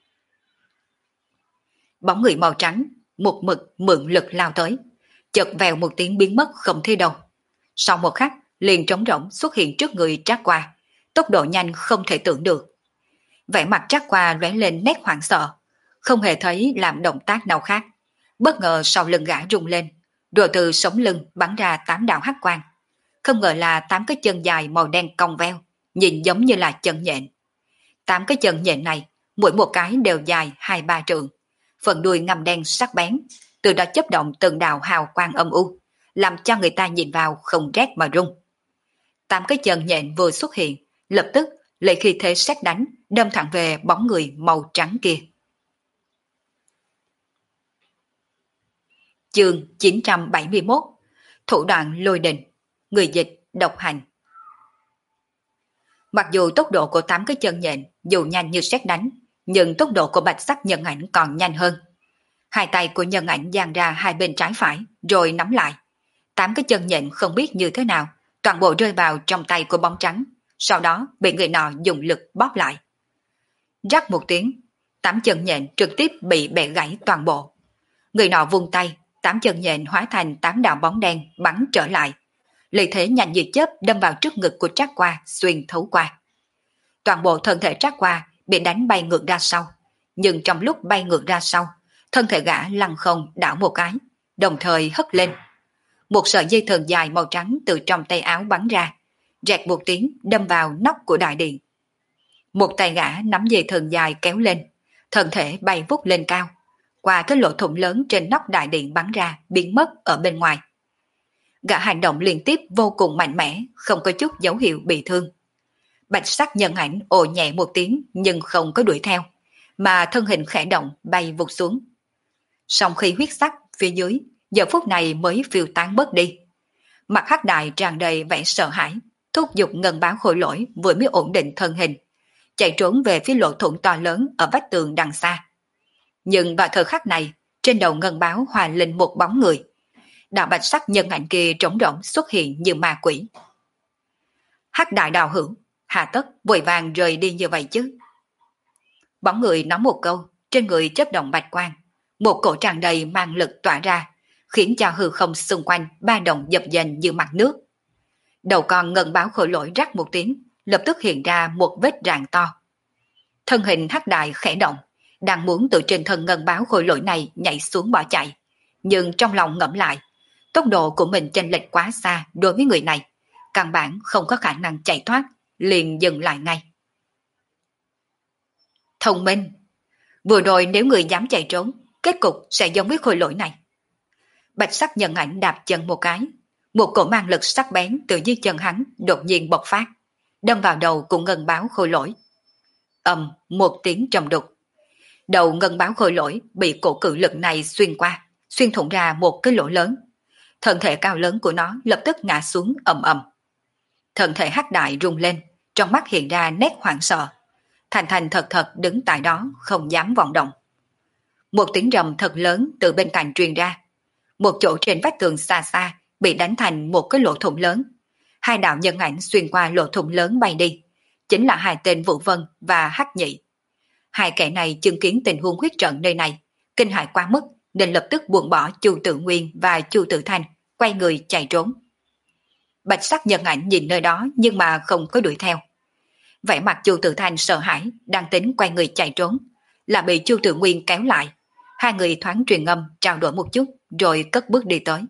Bóng người màu trắng một mực mượn lực lao tới, chợt vèo một tiếng biến mất không thấy đâu. Sau một khắc liền trống rỗng xuất hiện trước người Trác Qua, tốc độ nhanh không thể tưởng được. Vẻ mặt Trác Qua lóe lên nét hoảng sợ, không hề thấy làm động tác nào khác. Bất ngờ sau lưng gã rung lên, rồi từ sống lưng bắn ra 8 đạo hắc quang. Không ngờ là 8 cái chân dài màu đen cong veo, nhìn giống như là chân nhện. 8 cái chân nhện này, mỗi một cái đều dài 2-3 trượng, phần đuôi ngăm đen sắc bén, từ đó chớp động từng đạo hào quang âm u, làm cho người ta nhìn vào không rét mà run. 8 cái chân nhện vừa xuất hiện, lập tức lấy khí thế sét đánh, đâm thẳng về bóng người màu trắng kia. Chương 971, thủ đoạn lôi đình, người dịch độc hành. Mặc dù tốc độ của 8 cái chân nhện dù nhanh như sét đánh, nhưng tốc độ của bạch sắc nhân ảnh còn nhanh hơn. Hai tay của nhân ảnh dang ra hai bên trái phải, rồi nắm lại. 8 cái chân nhện không biết như thế nào, toàn bộ rơi vào trong tay của bóng trắng, sau đó bị người nọ dùng lực bóp lại. Rắc một tiếng, 8 chân nhện trực tiếp bị bẻ gãy toàn bộ. Người nọ vung tay, 8 chân nhện hóa thành 8 đạo bóng đen bắn trở lại, lợi thế nhanh như chớp đâm vào trước ngực của Trác Qua, xuyên thấu qua. Toàn bộ thân thể Trác Qua bị đánh bay ngược ra sau, nhưng trong lúc bay ngược ra sau, thân thể gã lăn không đảo một cái, đồng thời hất lên. Một sợi dây thừng dài màu trắng từ trong tay áo bắn ra, rẹt một tiếng đâm vào nóc của đại điện. Một tay gã nắm dây thừng dài kéo lên, thân thể bay vút lên cao, qua cái lỗ thủng lớn trên nóc đại điện bắn ra, biến mất ở bên ngoài. Gã hành động liên tiếp vô cùng mạnh mẽ, không có chút dấu hiệu bị thương. Bạch sắc nhân ảnh ồ nhẹ một tiếng nhưng không có đuổi theo, mà thân hình khẽ động bay vụt xuống. Song khi huyết sắc phía dưới, giờ phút này mới phiêu tán bớt đi. Mặt Hắc Đại tràn đầy vẻ sợ hãi, thúc giục ngân báo khôi lỗi vừa mới ổn định thân hình, chạy trốn về phía lỗ thủng to lớn ở vách tường đằng xa. Nhưng vào thời khắc này, trên đầu ngân báo hòa lên một bóng người. Đạo bạch sắc nhân ảnh kia trống rỗng xuất hiện như ma quỷ. Hắc Đại đạo hữu, hà tất vội vàng rời đi như vậy chứ? Bóng người nói một câu, trên người chớp động bạch quang, một cổ tràn đầy mang lực tỏa ra, khiến cho hư không xung quanh ba động dập dềnh như mặt nước. Đầu con ngân báo khôi lỗi rắc một tiếng, lập tức hiện ra một vết rạn to. Thân hình Hắc Đại khẽ động, đang muốn từ trên thân ngân báo khôi lỗi này nhảy xuống bỏ chạy, nhưng trong lòng ngẫm lại, tốc độ của mình chênh lệch quá xa đối với người này, căn bản không có khả năng chạy thoát, liền dừng lại ngay. Thông minh, vừa rồi nếu người dám chạy trốn, kết cục sẽ giống với khôi lỗi này. Bạch sắc nhân ảnh đạp chân một cái, một cổ mang lực sắc bén từ dưới chân hắn đột nhiên bộc phát, đâm vào đầu của ngân báo khôi lỗi. Ầm một tiếng trầm đục. Đầu ngân báo khôi lỗi bị cổ cự lực này xuyên qua, xuyên thủng ra một cái lỗ lớn. Thân thể cao lớn của nó lập tức ngã xuống ầm ầm. Thân thể hắc đại rung lên, trong mắt hiện ra nét hoảng sợ. Thành thành thật thật đứng tại đó không dám vọng động. Một tiếng rầm thật lớn từ bên cạnh truyền ra. Một chỗ trên vách tường xa xa bị đánh thành một cái lỗ thủng lớn. Hai đạo nhân ảnh xuyên qua lỗ thủng lớn bay đi. Chính là hai tên Vũ Vân và Hắc Nhị. Hai kẻ này chứng kiến tình huống huyết trận nơi này, kinh hãi quá mức nên lập tức buông bỏ Chu Tự Nguyên và Chu Tự Thanh, quay người chạy trốn. Bạch sắc nhân ảnh nhìn nơi đó nhưng mà không có đuổi theo. Vẻ mặt Chu Tự Thanh sợ hãi, đang tính quay người chạy trốn, là bị Chu Tự Nguyên kéo lại. Hai người thoáng truyền âm trao đổi một chút rồi cất bước đi tới.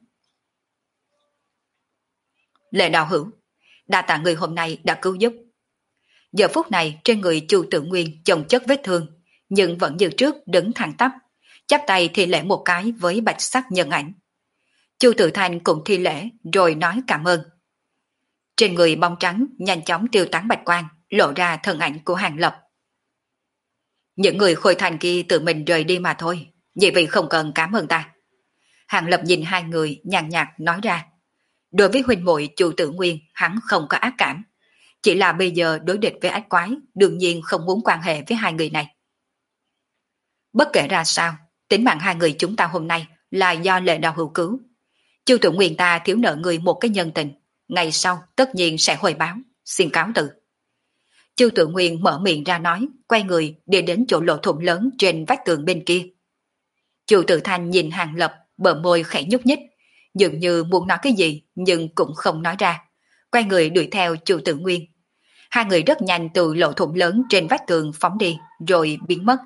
Lệ Đạo Hữu, đa tạ người hôm nay đã cứu giúp. Giờ phút này trên người Chu Tự Nguyên chồng chất vết thương, nhưng vẫn như trước đứng thẳng tắp, chắp tay thi lễ một cái với bạch sắc nhân ảnh. Chu Tự Thanh cũng thi lễ rồi nói cảm ơn. Trên người bóng trắng nhanh chóng tiêu tán bạch quang, lộ ra thân ảnh của Hàng Lập. Những người Khôi Thành kia tự mình rời đi mà thôi, vậy vì không cần cảm ơn ta. Hàng Lập nhìn hai người nhàn nhạt nói ra. Đối với huynh muội Chu Tự Nguyên hắn không có ác cảm, chỉ là bây giờ đối địch với ách quái, đương nhiên không muốn quan hệ với hai người này. Bất kể ra sao, tính mạng hai người chúng ta hôm nay là do Lệ Đạo Hữu cứu. Chu Tự Nguyên ta thiếu nợ người một cái nhân tình, ngày sau tất nhiên sẽ hồi báo, xin cáo từ. Chu Tự Nguyên mở miệng ra nói, quay người đi đến chỗ lỗ thủng lớn trên vách tường bên kia. Chu Tự Thanh nhìn Hàng Lập, bờ môi khẽ nhúc nhích, dường như muốn nói cái gì nhưng cũng không nói ra, quay người đuổi theo Chu Tự Nguyên. Hai người rất nhanh từ lỗ thủng lớn trên vách tường phóng đi, rồi biến mất.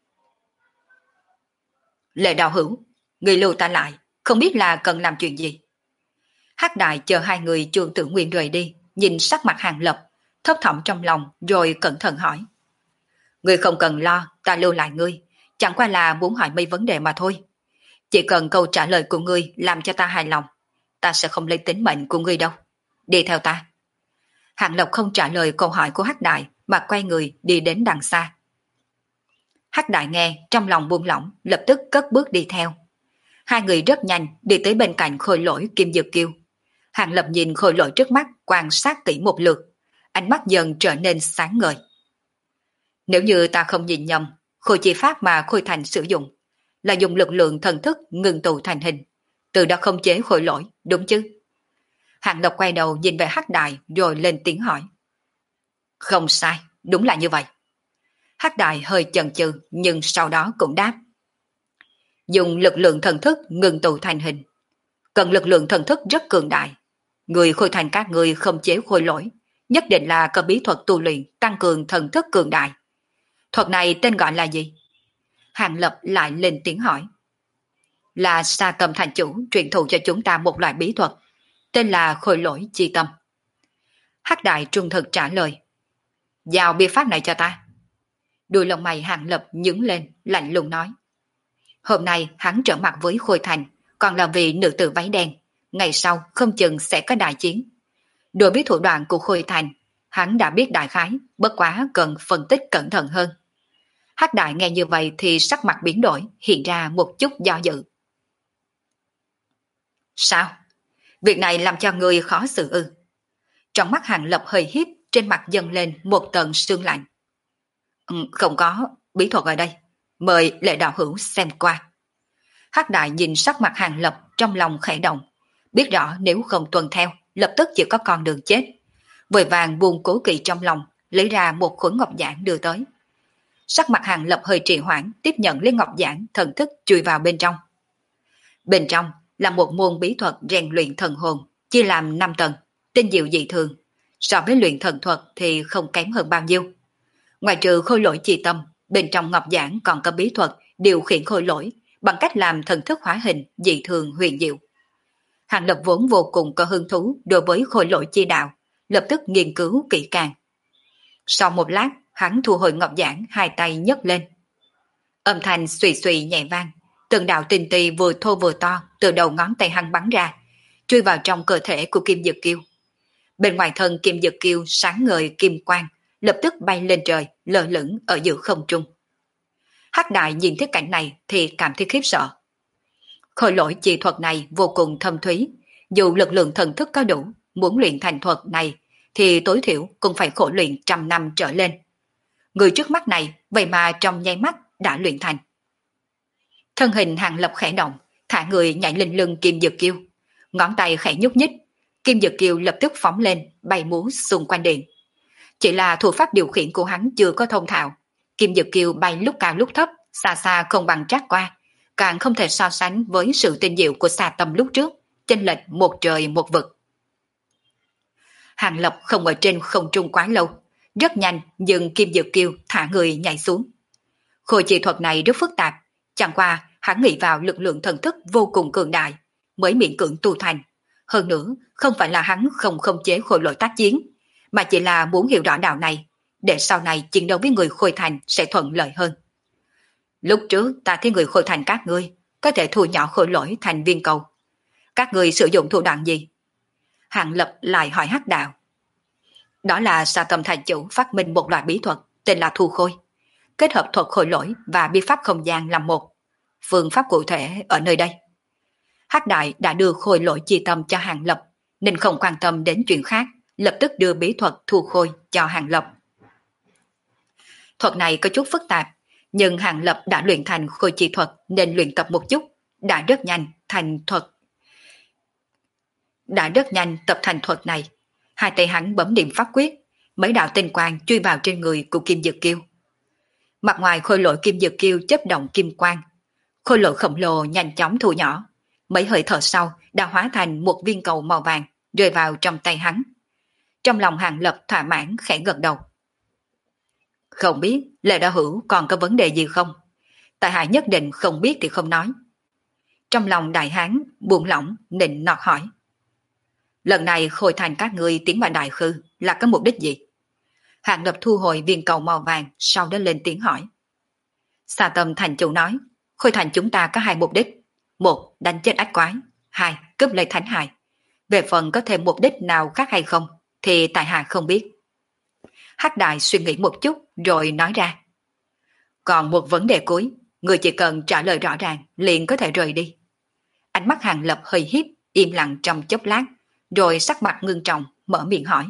Lệ Đạo Hữu, người lưu ta lại, không biết là cần làm chuyện gì. Hắc Đại chờ hai người Chu Tự Nguyên rời đi, nhìn sắc mặt Hàng Lập, thấp thỏm trong lòng rồi cẩn thận hỏi. Ngươi không cần lo, ta lưu lại ngươi, chẳng qua là muốn hỏi mấy vấn đề mà thôi. Chỉ cần câu trả lời của ngươi làm cho ta hài lòng, ta sẽ không lấy tính mệnh của ngươi đâu. Đi theo ta. Hàng Lập không trả lời câu hỏi của Hắc Đại mà quay người đi đến đằng xa. Hắc Đại nghe trong lòng buông lỏng, lập tức cất bước đi theo. Hai người rất nhanh đi tới bên cạnh Khôi Lỗi Kim Dược Kiêu. Hàng Lập nhìn Khôi Lỗi trước mắt quan sát kỹ một lượt, ánh mắt dần trở nên sáng ngời. Nếu như ta không nhìn nhầm, khôi chi pháp mà Khôi Thành sử dụng là dùng lực lượng thần thức ngưng tụ thành hình, từ đó khống chế Khôi Lỗi, đúng chứ? Hàng Lập quay đầu nhìn về Hắc Đại rồi lên tiếng hỏi. Không sai, đúng là như vậy. Hắc Đại hơi chần chừ nhưng sau đó cũng đáp. Dùng lực lượng thần thức ngưng tụ thành hình, cần lực lượng thần thức rất cường đại. Người Khôi Thành các người không chế Khôi Lỗi, nhất định là có bí thuật tu luyện tăng cường thần thức cường đại. Thuật này tên gọi là gì? Hàng Lập lại lên tiếng hỏi. Là Sa Tâm Thành Chủ truyền thụ cho chúng ta một loại bí thuật, tên là Khôi Lỗi Chi Tâm. Hắc Đại trung thực trả lời. Giao bí pháp này cho ta. Đuôi lông mày Hàng Lập nhướng lên, lạnh lùng nói. Hôm nay hắn trở mặt với Khôi Thành, còn là vì nữ tử váy đen, ngày sau không chừng sẽ có đại chiến. Đối với thủ đoạn của Khôi Thành, hắn đã biết đại khái, bất quá cần phân tích cẩn thận hơn. Hắc Đại nghe như vậy thì sắc mặt biến đổi, hiện ra một chút do dự. Sao? Việc này làm cho người khó xử ư? Trong mắt Hàng Lập hơi hiếp, trên mặt dâng lên một tầng sương lạnh. Không có, bí thuật ở đây. Mời Lệ Đạo Hữu xem qua. Hắc Đại nhìn sắc mặt Hàng Lập trong lòng khẽ động, biết rõ nếu không tuân theo, lập tức chỉ có con đường chết. Vội vàng buông cố kỵ trong lòng, lấy ra một khối ngọc giản đưa tới. Sắc mặt Hàng Lập hơi trì hoãn, tiếp nhận lấy ngọc giản, thần thức chui vào bên trong. Bên trong là một môn bí thuật rèn luyện thần hồn, chia làm 5 tầng, tinh diệu dị thường. So với luyện thần thuật thì không kém hơn bao nhiêu. Ngoài trừ Khôi Lỗi Chi Tâm, bên trong ngọc giản còn có bí thuật điều khiển Khôi Lỗi bằng cách làm thần thức hóa hình dị thường huyền diệu. Hàng Lập vốn vô cùng có hứng thú đối với Khôi Lỗi Chi Đạo, lập tức nghiên cứu kỹ càng. Sau một lát, hắn thu hồi ngọc giản, hai tay nhấc lên. Âm thanh xùy xùy nhẹ vang, từng đạo tinh tì vừa thô vừa to từ đầu ngón tay hắn bắn ra, chui vào trong cơ thể của Kim Dực Kiêu. Bên ngoài thân Kim Dực Kiêu sáng ngời kim quang, lập tức bay lên trời, lơ lửng ở giữa không trung. Hắc Đại nhìn thấy cảnh này thì cảm thấy khiếp sợ. Khôi lỗi chi thuật này vô cùng thâm thúy, dù lực lượng thần thức có đủ, muốn luyện thành thuật này thì tối thiểu cũng phải khổ luyện 100 năm trở lên. Người trước mắt này vậy mà trong nháy mắt đã luyện thành. Thân hình Hàng Lập khẽ động, thả người nhảy lên lưng Kim Dực Kiêu, ngón tay khẽ nhúc nhích, Kim Dực Kiêu lập tức phóng lên, bay múa xung quanh điện. Chỉ là thủ pháp điều khiển của hắn chưa có thông thạo, Kim Dực Kiêu bay lúc cao lúc thấp, xa xa không bằng Trác Qua, càng không thể so sánh với sự tinh diệu của Sa Tâm lúc trước, chênh lệch một trời một vực. Hàng Lập không ở trên không trung quá lâu, rất nhanh nhưng Kim Dực Kiêu thả người nhảy xuống. Khôi chi thuật này rất phức tạp, chẳng qua hắn nghĩ vào lực lượng thần thức vô cùng cường đại, mới miễn cưỡng tu thành. Hơn nữa, không phải là hắn không khống chế khôi lỗi tác chiến, mà chỉ là muốn hiểu rõ đạo này, để sau này chiến đấu với người Khôi Thành sẽ thuận lợi hơn. Lúc trước ta thấy người Khôi Thành các ngươi có thể thu nhỏ khôi lỗi thành viên cầu. Các ngươi sử dụng thủ đoạn gì? Hàng Lập lại hỏi Hắc Đạo. Đó là Sa Tâm Thành chủ phát minh một loại bí thuật tên là thu khôi, kết hợp thuật khôi lỗi và bí pháp không gian làm một. Phương pháp cụ thể ở nơi đây. Hắc Đại đã đưa khôi lỗi chi tâm cho Hàng Lập, nên không quan tâm đến chuyện khác, lập tức đưa bí thuật thu khôi cho Hàng Lập. Thuật này có chút phức tạp, nhưng Hàng Lập đã luyện thành khôi chi thuật nên luyện tập một chút, đã rất nhanh tập thành thuật này. Hai tay hắn bấm niệm pháp quyết, mấy đạo tinh quang chui vào trên người của Kim Dực Kiêu. Mặt ngoài khôi lỗi Kim Dực Kiêu chớp động kim quang, khôi lỗi khổng lồ nhanh chóng thu nhỏ, mấy hơi thở sau đã hóa thành một viên cầu màu vàng rơi vào trong tay hắn. Trong lòng Hàng Lập thỏa mãn khẽ gật đầu. Không biết Lệ Đạo Hữu còn có vấn đề gì không? Tại hạ nhất định không biết thì không nói. Trong lòng đại hán buông lỏng nịnh nọt hỏi. Lần này Khôi Thành các ngươi tiến vào đại khư là có mục đích gì? Hàng Lập thu hồi viên cầu màu vàng, sau đó lên tiếng hỏi. Sa Tâm Thành chủ nói, Khôi Thành chúng ta có hai mục đích. Một, đánh chết ách quái. Hai, cướp lấy thánh hài. Về phần có thêm mục đích nào khác hay không, thì tại hạ không biết. Hắc Đại suy nghĩ một chút rồi nói ra. Còn một vấn đề cuối, người chỉ cần trả lời rõ ràng liền có thể rời đi. Ánh mắt Hàng Lập hơi híp, im lặng trong chốc lát, rồi sắc mặt ngưng trọng, mở miệng hỏi.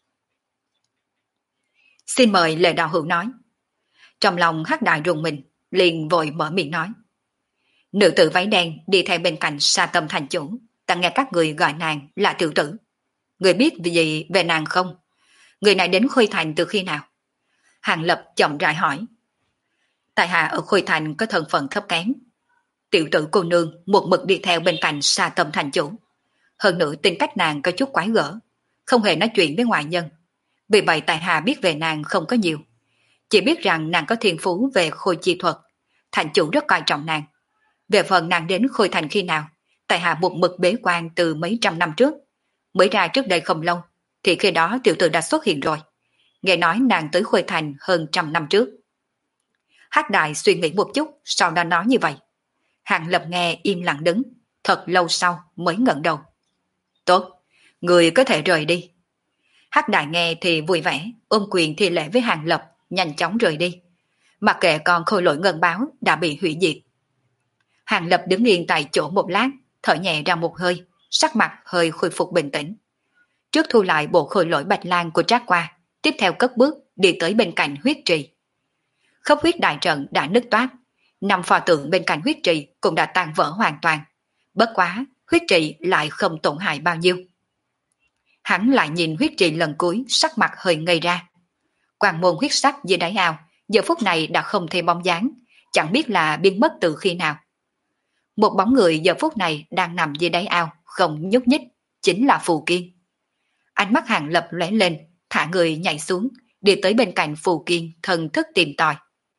Xin mời Lệ Đạo Hữu nói. Trong lòng Hắc Đại rùng mình, liền vội mở miệng nói. Nữ tử váy đen đi theo bên cạnh Sa Tâm Thành chủ, ta nghe các người gọi nàng là tiểu tử. Người biết gì về nàng không? Người này đến Khôi Thành từ khi nào? Hàng Lập chậm rãi hỏi. Tại hạ ở Khôi Thành có thân phận thấp kém. Tiểu tử cô nương một mực đi theo bên cạnh Sa Tâm Thành chủ. Hơn nữa tính cách nàng có chút quái gở, không hề nói chuyện với ngoại nhân. Vì vậy tại hạ biết về nàng không có nhiều. Chỉ biết rằng nàng có thiên phú về khôi chi thuật. Thành chủ rất coi trọng nàng. Về phần nàng đến Khôi Thành khi nào, tại hạ một mực bế quan từ mấy trăm năm trước. Mới ra trước đây không lâu, thì khi đó tiểu tử đã xuất hiện rồi. Nghe nói nàng tới Khôi Thành hơn 100 năm trước. Hắc Đại suy nghĩ một chút, sau đó nói như vậy. Hàng Lập nghe im lặng đứng, thật lâu sau mới ngẩng đầu. Tốt, người có thể rời đi. Hắc Đại nghe thì vui vẻ, ôm quyền thi lễ với Hàng Lập, nhanh chóng rời đi. Mặc kệ còn khôi lỗi ngân báo đã bị hủy diệt. Hàng Lập đứng yên tại chỗ một lát, thở nhẹ ra một hơi, sắc mặt hơi khôi phục bình tĩnh. Trước thu lại bộ khôi lỗi bạch lan của Trác Qua, tiếp theo cất bước đi tới bên cạnh huyết trì. Khốc huyết đại trận đã nứt toát, 5 pho tượng bên cạnh huyết trì cũng đã tan vỡ hoàn toàn. Bất quá, huyết trì lại không tổn hại bao nhiêu. Hắn lại nhìn huyết trì lần cuối, sắc mặt hơi ngây ra. Quang môn huyết sắc dưới đáy ao, giờ phút này đã không thấy bóng dáng, chẳng biết là biến mất từ khi nào. Một bóng người giờ phút này đang nằm dưới đáy ao, không nhúc nhích, chính là Phù Kiên. Ánh mắt Hàng Lập lóe lên, thả người nhảy xuống, đi tới bên cạnh Phù Kiên, thần thức tìm tòi.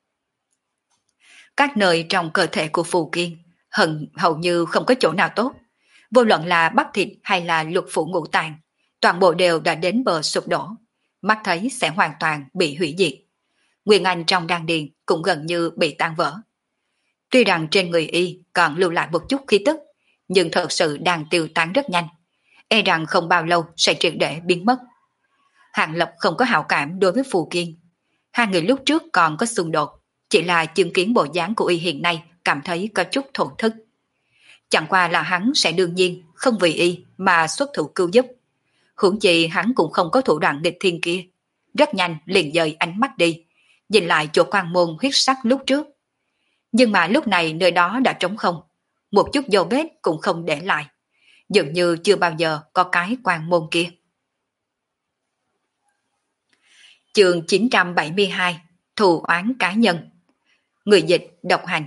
Các nơi trong cơ thể của Phù Kiên hầu như không có chỗ nào tốt. Vô luận là bắp thịt hay là lục phủ ngũ tạng, toàn bộ đều đã đến bờ sụp đổ, mắt thấy sẽ hoàn toàn bị hủy diệt. Nguyên anh trong đan điền cũng gần như bị tan vỡ. Tuy rằng trên người y còn lưu lại một chút khí tức, nhưng thật sự đang tiêu tán rất nhanh, e rằng không bao lâu sẽ triệt để biến mất. Hàng Lập không có hảo cảm đối với Phù Kiên. Hai người lúc trước còn có xung đột, chỉ là chứng kiến bộ dáng của y hiện nay cảm thấy có chút thổn thức. Chẳng qua là hắn sẽ đương nhiên không vì y mà xuất thủ cứu giúp. Huống chi hắn cũng không có thủ đoạn địch thiên kia. Rất nhanh liền dời ánh mắt đi, nhìn lại chỗ quan môn huyết sắc lúc trước. Nhưng mà lúc này nơi đó đã trống không, một chút dấu vết cũng không để lại, dường như chưa bao giờ có cái quan môn kia. Chương 972 Thù oán cá nhân. Người dịch độc hành.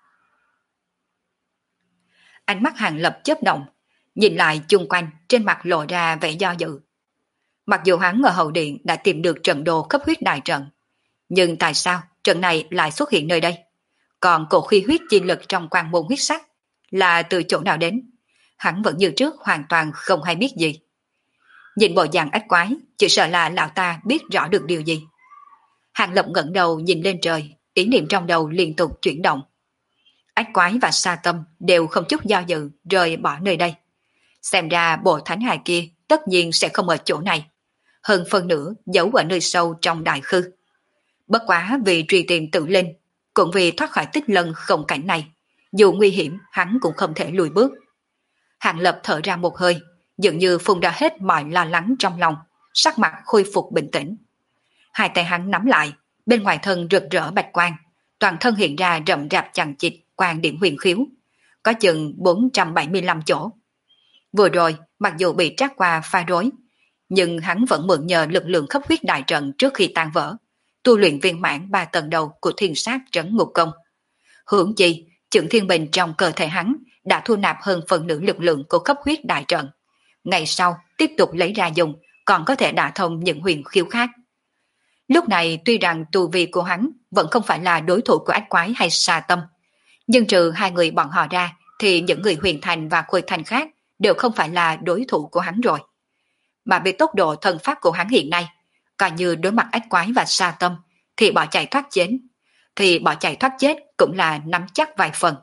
Ánh mắt Hàng Lập chớp động, nhìn lại chung quanh, trên mặt lộ ra vẻ do dự. Mặc dù hắn ở hậu điện đã tìm được trận đồ cấp huyết đại trận, nhưng tại sao trận này lại xuất hiện nơi đây? Còn cổ khí huyết chi lực trong quan môn huyết sắc là từ chỗ nào đến? Hắn vẫn như trước hoàn toàn không hay biết gì. Nhìn bộ dạng ách quái, chỉ sợ là lão ta biết rõ được điều gì. Hàng Lập ngẩng đầu nhìn lên trời, ý niệm trong đầu liên tục chuyển động. Ách quái và sa tâm đều không chút do dự rời bỏ nơi đây. Xem ra bộ thánh hài kia tất nhiên sẽ không ở chỗ này. Hơn phân nửa giấu ở nơi sâu trong đại khư. Bất quá vì truy tìm tự linh, cũng vì thoát khỏi tích lân không cảnh này, dù nguy hiểm hắn cũng không thể lùi bước. Hàng Lập thở ra một hơi, dường như phun ra hết mọi lo lắng trong lòng, sắc mặt khôi phục bình tĩnh. Hai tay hắn nắm lại, bên ngoài thân rực rỡ bạch quang, toàn thân hiện ra rậm rạp chằng chịt quang điểm huyền khiếu, có chừng 475 chỗ. Vừa rồi, mặc dù bị trác qua pha rối, nhưng hắn vẫn mượn nhờ lực lượng khắp huyết đại trận trước khi tan vỡ, tu luyện viên mãn 3 tầng đầu của thiên sát trấn ngục công. Hưởng chi, chưởng thiên bình trong cơ thể hắn đã thu nạp hơn phần nửa lực lượng của khắp huyết đại trận. Ngày sau, tiếp tục lấy ra dùng, còn có thể đả thông những huyền khiếu khác. Lúc này tuy rằng tu vi của hắn vẫn không phải là đối thủ của ách quái hay sa tâm, nhưng trừ hai người bọn họ ra thì những người huyền thành và khôi thành khác đều không phải là đối thủ của hắn rồi. Mà với tốc độ thần pháp của hắn hiện nay, coi như đối mặt ách quái và sa tâm thì bỏ chạy thoát chết cũng là nắm chắc vài phần.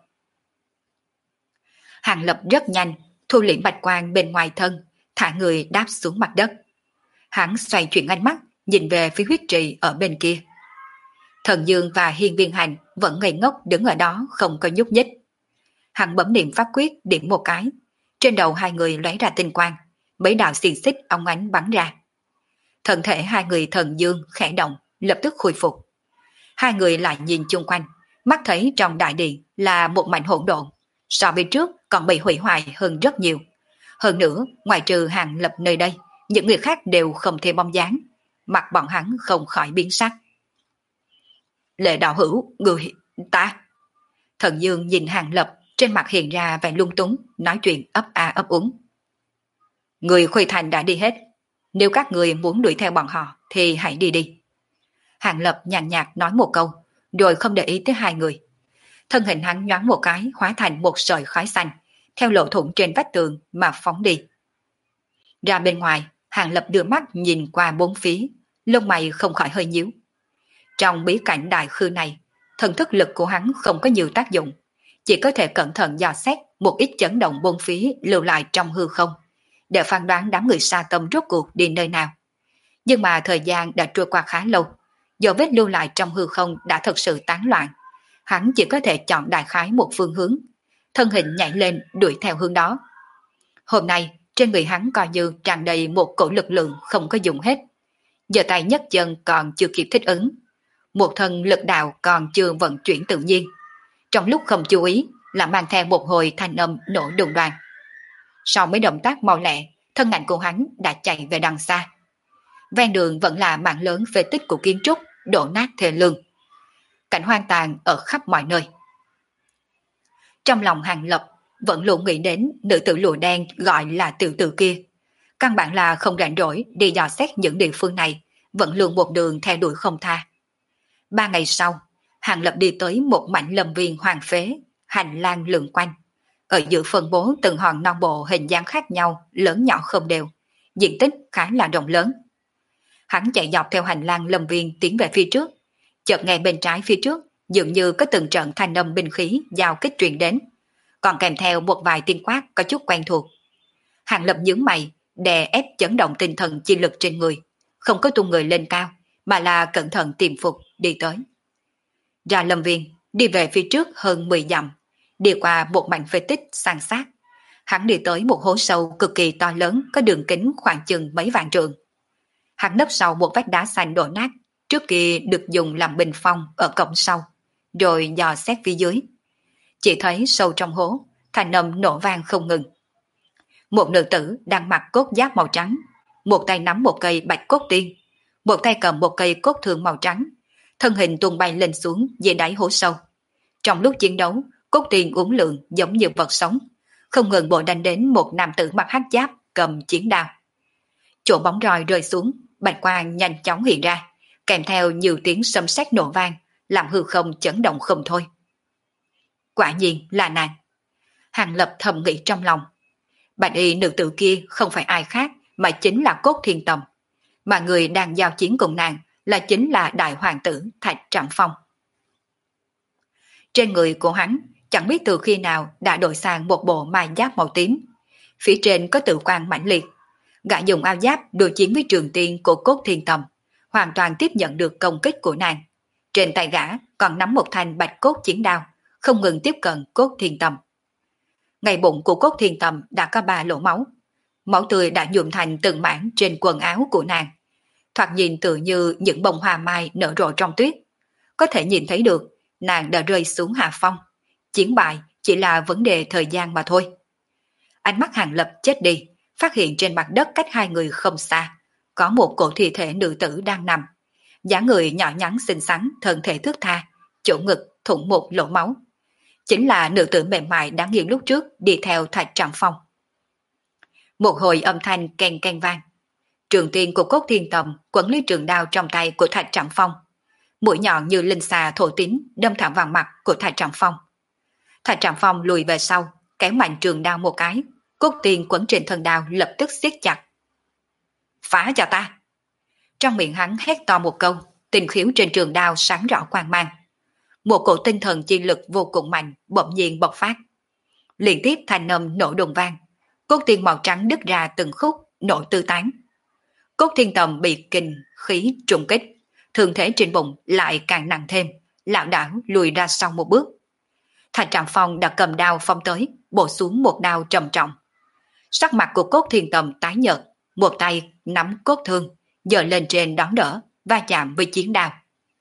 Hàng Lập rất nhanh thu liễm bạch quang bên ngoài thân, thả người đáp xuống mặt đất. Hắn xoay chuyển ánh mắt nhìn về phía huyết trì ở bên kia. Thần Dương và Hiên Viên Hành vẫn ngây ngốc đứng ở đó không có nhúc nhích. Hắn bấm niệm pháp quyết điểm một cái, trên đầu hai người lóe ra tinh quang, mấy đạo xiềng xích óng ánh bắn ra. Thân thể hai người Thần Dương khẽ động, lập tức khôi phục. Hai người lại nhìn chung quanh, mắt thấy trong đại điện là một mảnh hỗn độn, so với trước còn bị hủy hoại hơn rất nhiều. Hơn nữa, ngoài trừ Hàng Lập nơi đây, những người khác đều không thể bóng dáng, mặt bọn hắn không khỏi biến sắc. Lệ đạo hữu, người, ta. Thần Dương nhìn Hàng Lập, trên mặt hiện ra vẻ lung túng, nói chuyện ấp a ấp úng. Người Khuê Thành đã đi hết, nếu các người muốn đuổi theo bọn họ thì hãy đi đi. Hàng Lập nhàn nhạt nói một câu, rồi không để ý tới hai người. Thân hình hắn nhoáng một cái hóa thành một sợi khói xanh, theo lỗ thủng trên vách tường mà phóng đi. Ra bên ngoài, Hàng Lập đưa mắt nhìn qua bốn phía, lông mày không khỏi hơi nhíu. Trong bí cảnh đại khư này, thần thức lực của hắn không có nhiều tác dụng, chỉ có thể cẩn thận dò xét một ít chấn động bốn phía lưu lại trong hư không, để phán đoán đám người sa tâm rốt cuộc đi nơi nào. Nhưng mà thời gian đã trôi qua khá lâu, dấu vết lưu lại trong hư không đã thật sự tán loạn. Hắn chỉ có thể chọn đại khái một phương hướng, thân hình nhảy lên đuổi theo hướng đó. Hôm nay, trên người hắn coi như tràn đầy một cổ lực lượng không có dùng hết. Giờ tay nhấc chân còn chưa kịp thích ứng. Một thân lực đạo còn chưa vận chuyển tự nhiên. Trong lúc không chú ý là mang theo một hồi thanh âm nổ đùng đoàng. Sau mấy động tác mau lẹ, thân ảnh của hắn đã chạy về đằng xa. Ven đường vẫn là mảng lớn phế tích của kiến trúc, đổ nát thê lương. Cảnh hoang tàn ở khắp mọi nơi. Trong lòng Hàng Lập vẫn luôn nghĩ đến nữ tử lụa đen gọi là tiểu tử kia. Căn bản là không rảnh rỗi đi dò xét những địa phương này, vẫn luôn một đường theo đuổi không tha. 3 ngày sau, Hàng Lập đi tới một mảnh lâm viên hoàng phế, hành lang lượn quanh. Ở giữa phân bố từng hòn non bộ hình dáng khác nhau, lớn nhỏ không đều, diện tích khá là rộng lớn. Hắn chạy dọc theo hành lang lâm viên tiến về phía trước, chợt nghe bên trái phía trước dường như có từng trận thanh âm binh khí giao kích truyền đến, còn kèm theo một vài tiếng quát có chút quen thuộc. Hàng Lập nhướng mày, đè ép chấn động tinh thần chi lực trên người, không có tung người lên cao, mà là cẩn thận tiềm phục đi tới. Ra lâm viên, đi về phía trước hơn 10 dặm, đi qua một mảnh phế tích san sát. Hắn đi tới một hố sâu cực kỳ to lớn có đường kính khoảng chừng mấy vạn trượng. Hắn nấp sau một vách đá xanh đổ nát, trước kia được dùng làm bình phong ở cổng sau, rồi dò xét phía dưới. Chỉ thấy sâu trong hố, thanh âm nổ vang không ngừng. Một nữ tử đang mặc cốt giáp màu trắng, một tay nắm một cây bạch cốt tiên, một tay cầm một cây cốt thương màu trắng, thân hình tung bay lên xuống dưới đáy hố sâu. Trong lúc chiến đấu, cốt tiên uốn lượn giống như vật sống, không ngừng bộ đánh đến một nam tử mặc hắc giáp cầm chiến đao. Chỗ bóng roi rơi xuống, bạch quang nhanh chóng hiện ra, kèm theo nhiều tiếng sấm sét nổ vang, làm hư không chấn động không thôi. Quả nhiên là nàng. Hàng Lập thầm nghĩ trong lòng. Bạch y nữ tử kia không phải ai khác mà chính là Cốt Thiên Tầm, mà người đang giao chiến cùng nàng chính là đại hoàng tử Thạch Trạm Phong. Trên người của hắn chẳng biết từ khi nào đã đổi sang một bộ mai giáp màu tím, phía trên có tự quang mãnh liệt. Gã dùng áo giáp đối chiến với trường tiên của Cốt Thiên Tầm, hoàn toàn tiếp nhận được công kích của nàng. Trên tay gã còn nắm một thanh bạch cốt chiến đao, không ngừng tiếp cận Cốt Thiên Tầm. Ngay bụng của Cốt Thiên Tầm đã có 3 lỗ máu, máu tươi đã nhuộm thành từng mảng trên quần áo của nàng, thoạt nhìn tự như những bông hoa mai nở rộ trong tuyết. Có thể nhìn thấy được nàng đã rơi xuống hạ phong, chiến bại chỉ là vấn đề thời gian mà thôi. Ánh mắt Hàng Lập chết đi, phát hiện trên mặt đất cách hai người không xa, có một cổ thi thể nữ tử đang nằm. Dáng người nhỏ nhắn xinh xắn, thân thể thướt tha, chỗ ngực thủng một lỗ máu. Chính là nữ tử mềm mại đáng yêu lúc trước đi theo Thạch Trạm Phong. Một hồi âm thanh keng keng vang. Trường tiên của Cốt Thiên Tầm quấn lấy trường đao trong tay của Thạch Trạm Phong. Mũi nhọn như linh xà thổ tín đâm thẳng vào mặt của Thạch Trạm Phong. Thạch Trạm Phong lùi về sau, kéo mạnh trường đao một cái. Cốt tiên quấn trên thân đao lập tức siết chặt. Phá cho ta! Trong miệng hắn hét to một câu, tinh khiếu trên trường đao sáng rõ quang mang. Một cổ tinh thần chi lực vô cùng mạnh bỗng nhiên bộc phát. Liên tiếp thanh âm nổ đùng vang, cốt tiên màu trắng đứt ra từng khúc, nổ tư tán. Cốt Thiên Tầm bị kinh khí trùng kích, thương thế trên bụng lại càng nặng thêm, lảo đảo lùi ra sau một bước. Thạch Trạm Phong đã cầm đao phong tới, bổ xuống một đao trầm trọng. Sắc mặt của Cốt Thiên Tầm tái nhợt, một tay nắm cốt thương, giơ lên trên đón đỡ, va chạm với chiến đao.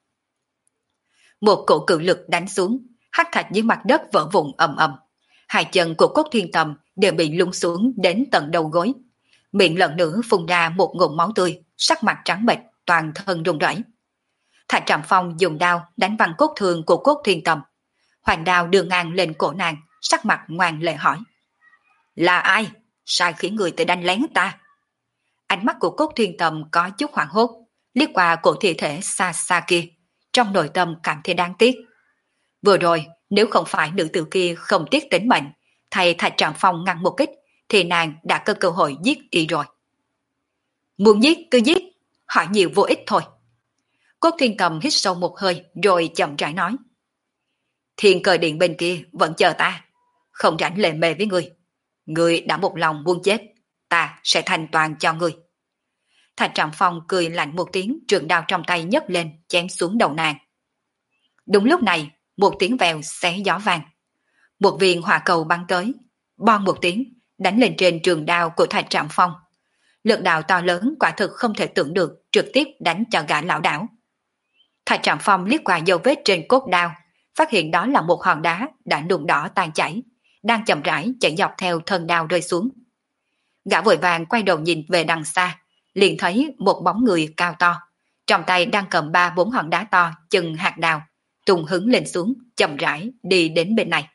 Một cổ cự lực đánh xuống, hắc thạch dưới mặt đất vỡ vụn ầm ầm. Hai chân của Cốt Thiên Tầm đều bị lún xuống đến tận đầu gối. Miệng lần nữa phun ra một ngụm máu tươi, sắc mặt trắng bệch, toàn thân run rẩy. Thạch Trạm Phong dùng đao đánh văng cốt thương của Cốt Thiên Tầm. Hoàng đao đưa ngang lên cổ nàng, sắc mặt ngoan lệ hỏi: là ai? Sai khiến người tới đánh lén ta? Ánh mắt của Cốt Thiên Tầm có chút hoảng hốt, liếc qua cổ thi thể xa xa kia, trong nội tâm cảm thấy đáng tiếc. Vừa rồi, nếu không phải nữ tử kia không tiếc tính mệnh, thay Thạch Trạm Phong ngăn một kích, thì nàng đã có cơ hội giết y rồi. Muốn giết cứ giết, hỏi nhiều vô ích thôi. Cốt Thiên Tầm hít sâu một hơi rồi chậm rãi nói: Thiên Cơ Điện bên kia vẫn chờ ta, không rảnh lề mề với người. Người đã một lòng muốn chết, ta sẽ thành toàn cho người. Thạch Trạm Phong cười lạnh một tiếng, trường đao trong tay nhấc lên chém xuống đầu nàng. Đúng lúc này, một tiếng vèo xé gió vang. Một viên hỏa cầu bắn tới, bom một tiếng, đánh lên trên trường đao của Thạch Trạm Phong. Lực đạo to lớn quả thực không thể tưởng được, trực tiếp đánh cho gã lão đảo. Thạch Trạm Phong liếc qua dấu vết trên cốt đao, phát hiện đó là một hòn đá đã nung đỏ tan chảy, đang chậm rãi chạy dọc theo thân đao rơi xuống. Gã vội vàng quay đầu nhìn về đằng xa, liền thấy một bóng người cao to, trong tay đang cầm 3-4 hòn đá to chừng hạt đào, tung hứng lên xuống, chậm rãi đi đến bên này.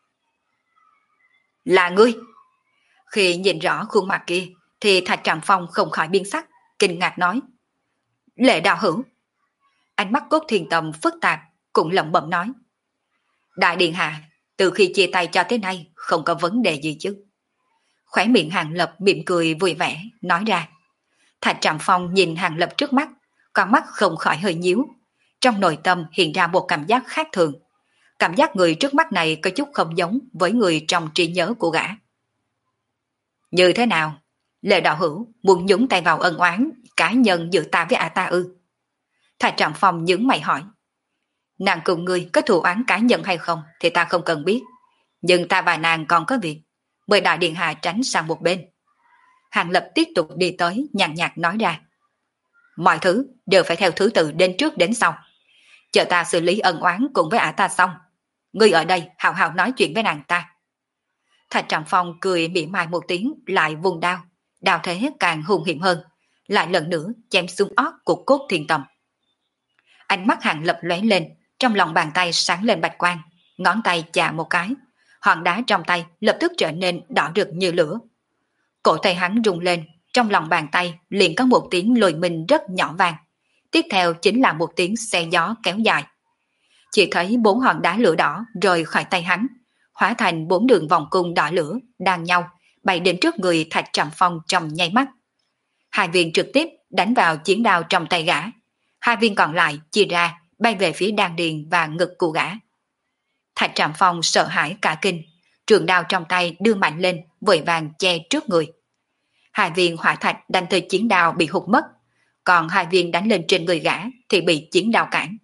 Là ngươi! Khi nhìn rõ khuôn mặt kia, thì Thạch Trạm Phong không khỏi biến sắc, kinh ngạc nói: Lệ đạo hữu! Ánh mắt Cốt Thiên Tầm phức tạp, cũng lẩm bẩm nói: Đại điện hạ, từ khi chia tay cho tới nay không có vấn đề gì chứ? Khóe miệng Hàng Lập mỉm cười vui vẻ, nói ra. Thạch Trạm Phong nhìn Hàng Lập trước mắt, con mắt không khỏi hơi nhíu. Trong nội tâm hiện ra một cảm giác khác thường. Cảm giác người trước mắt này có chút không giống với người trong trí nhớ của gã. Như thế nào? Lệ đạo hữu muốn nhúng tay vào ân oán cá nhân giữa ta với ta ư? Thạch Trạm Phong nhướng mày hỏi. Nàng cùng ngươi có thù oán cá nhân hay không thì ta không cần biết. Nhưng ta và nàng còn có việc. Mời đại điện hạ tránh sang một bên. Hàng Lập tiếp tục đi tới, nhàn nhạt nói ra. Mọi thứ đều phải theo thứ tự đến trước đến sau. Chờ ta xử lý ân oán cùng với ả ta xong. Ngươi ở đây hào hào nói chuyện với nàng ta. Thạch Trạm Phong cười mỉa mai một tiếng, lại vùng đao. Đao thế càng hung hiểm hơn. Lại lần nữa chém xuống ót của Cốt Thiên Tầm. Ánh mắt Hàng Lập lóe lên, trong lòng bàn tay sáng lên bạch quang, ngón tay chà một cái, hòn đá trong tay lập tức trở nên đỏ rực như lửa. Cổ tay hắn rung lên, trong lòng bàn tay liền có một tiếng lôi minh rất nhỏ vang. Tiếp theo chính là một tiếng xe gió kéo dài. Chỉ thấy 4 hòn đá lửa đỏ rời khỏi tay hắn, hóa thành 4 đường vòng cung đỏ lửa đan nhau, bay đến trước người Thạch Trạm Phong trong nháy mắt. 2 viên trực tiếp đánh vào chiến đao trong tay gã. 2 viên còn lại chia ra bay về phía đan điền và ngực của gã. Thạch Trạm Phong sợ hãi cả kinh, trường đao trong tay đưa mạnh lên, vội vàng che trước người. 2 viên hỏa thạch đánh tới chiến đao bị hụt mất, còn 2 viên đánh lên trên người gã thì bị chiến đao cản.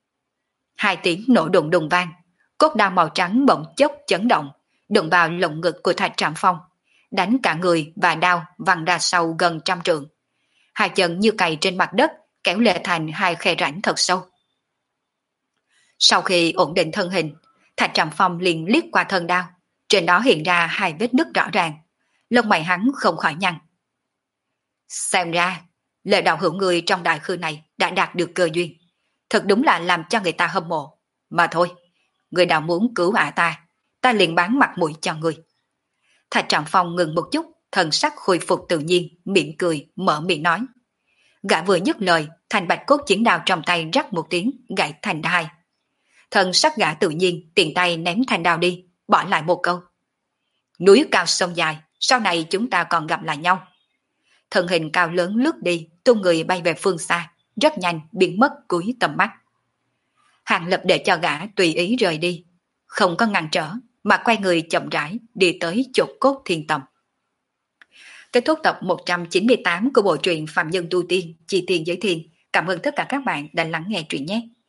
2 tiếng nổ đùng đùng vang, cốt đao màu trắng bỗng chốc chấn động, đụng vào lồng ngực của Thạch Trạm Phong, đánh cả người và đao văng ra sau gần 100 trượng. 2 chân như cày trên mặt đất, kéo lệ thành 2 khe rãnh thật sâu. Sau khi ổn định thân hình, Thạch Trạm Phong liền liếc qua thân đao, trên đó hiện ra 2 vết nứt rõ ràng. Lông mày hắn không khỏi nhăn. Xem ra, lời đạo hữu người trong đại khư này đã đạt được cơ duyên. Thật đúng là làm cho người ta hâm mộ. Mà thôi, người nào muốn cứu ả ta liền bán mặt mũi cho người. Thạch Trạm Phong ngừng một chút, thần sắc khôi phục tự nhiên, miệng cười, mở miệng nói. Gã vừa dứt lời, thanh bạch cốt chiến đao trong tay rắc một tiếng, gãy thành 2. Thần sắc gã tự nhiên, tiện tay ném thanh đao đi, bỏ lại một câu. Núi cao sông dài, sau này chúng ta còn gặp lại nhau. Thân hình cao lớn lướt đi, tung người bay về phương xa, rất nhanh biến mất cuối tầm mắt. Hàng Lập để cho gã tùy ý rời đi, không có ngăn trở, mà quay người chậm rãi đi tới chỗ Cốt Thiên Tầm. Kết thúc tập 198 của bộ truyện Phạm Nhân Tu Tiên, Chi Tiên Giới Thiên. Cảm ơn tất cả các bạn đã lắng nghe truyện nhé.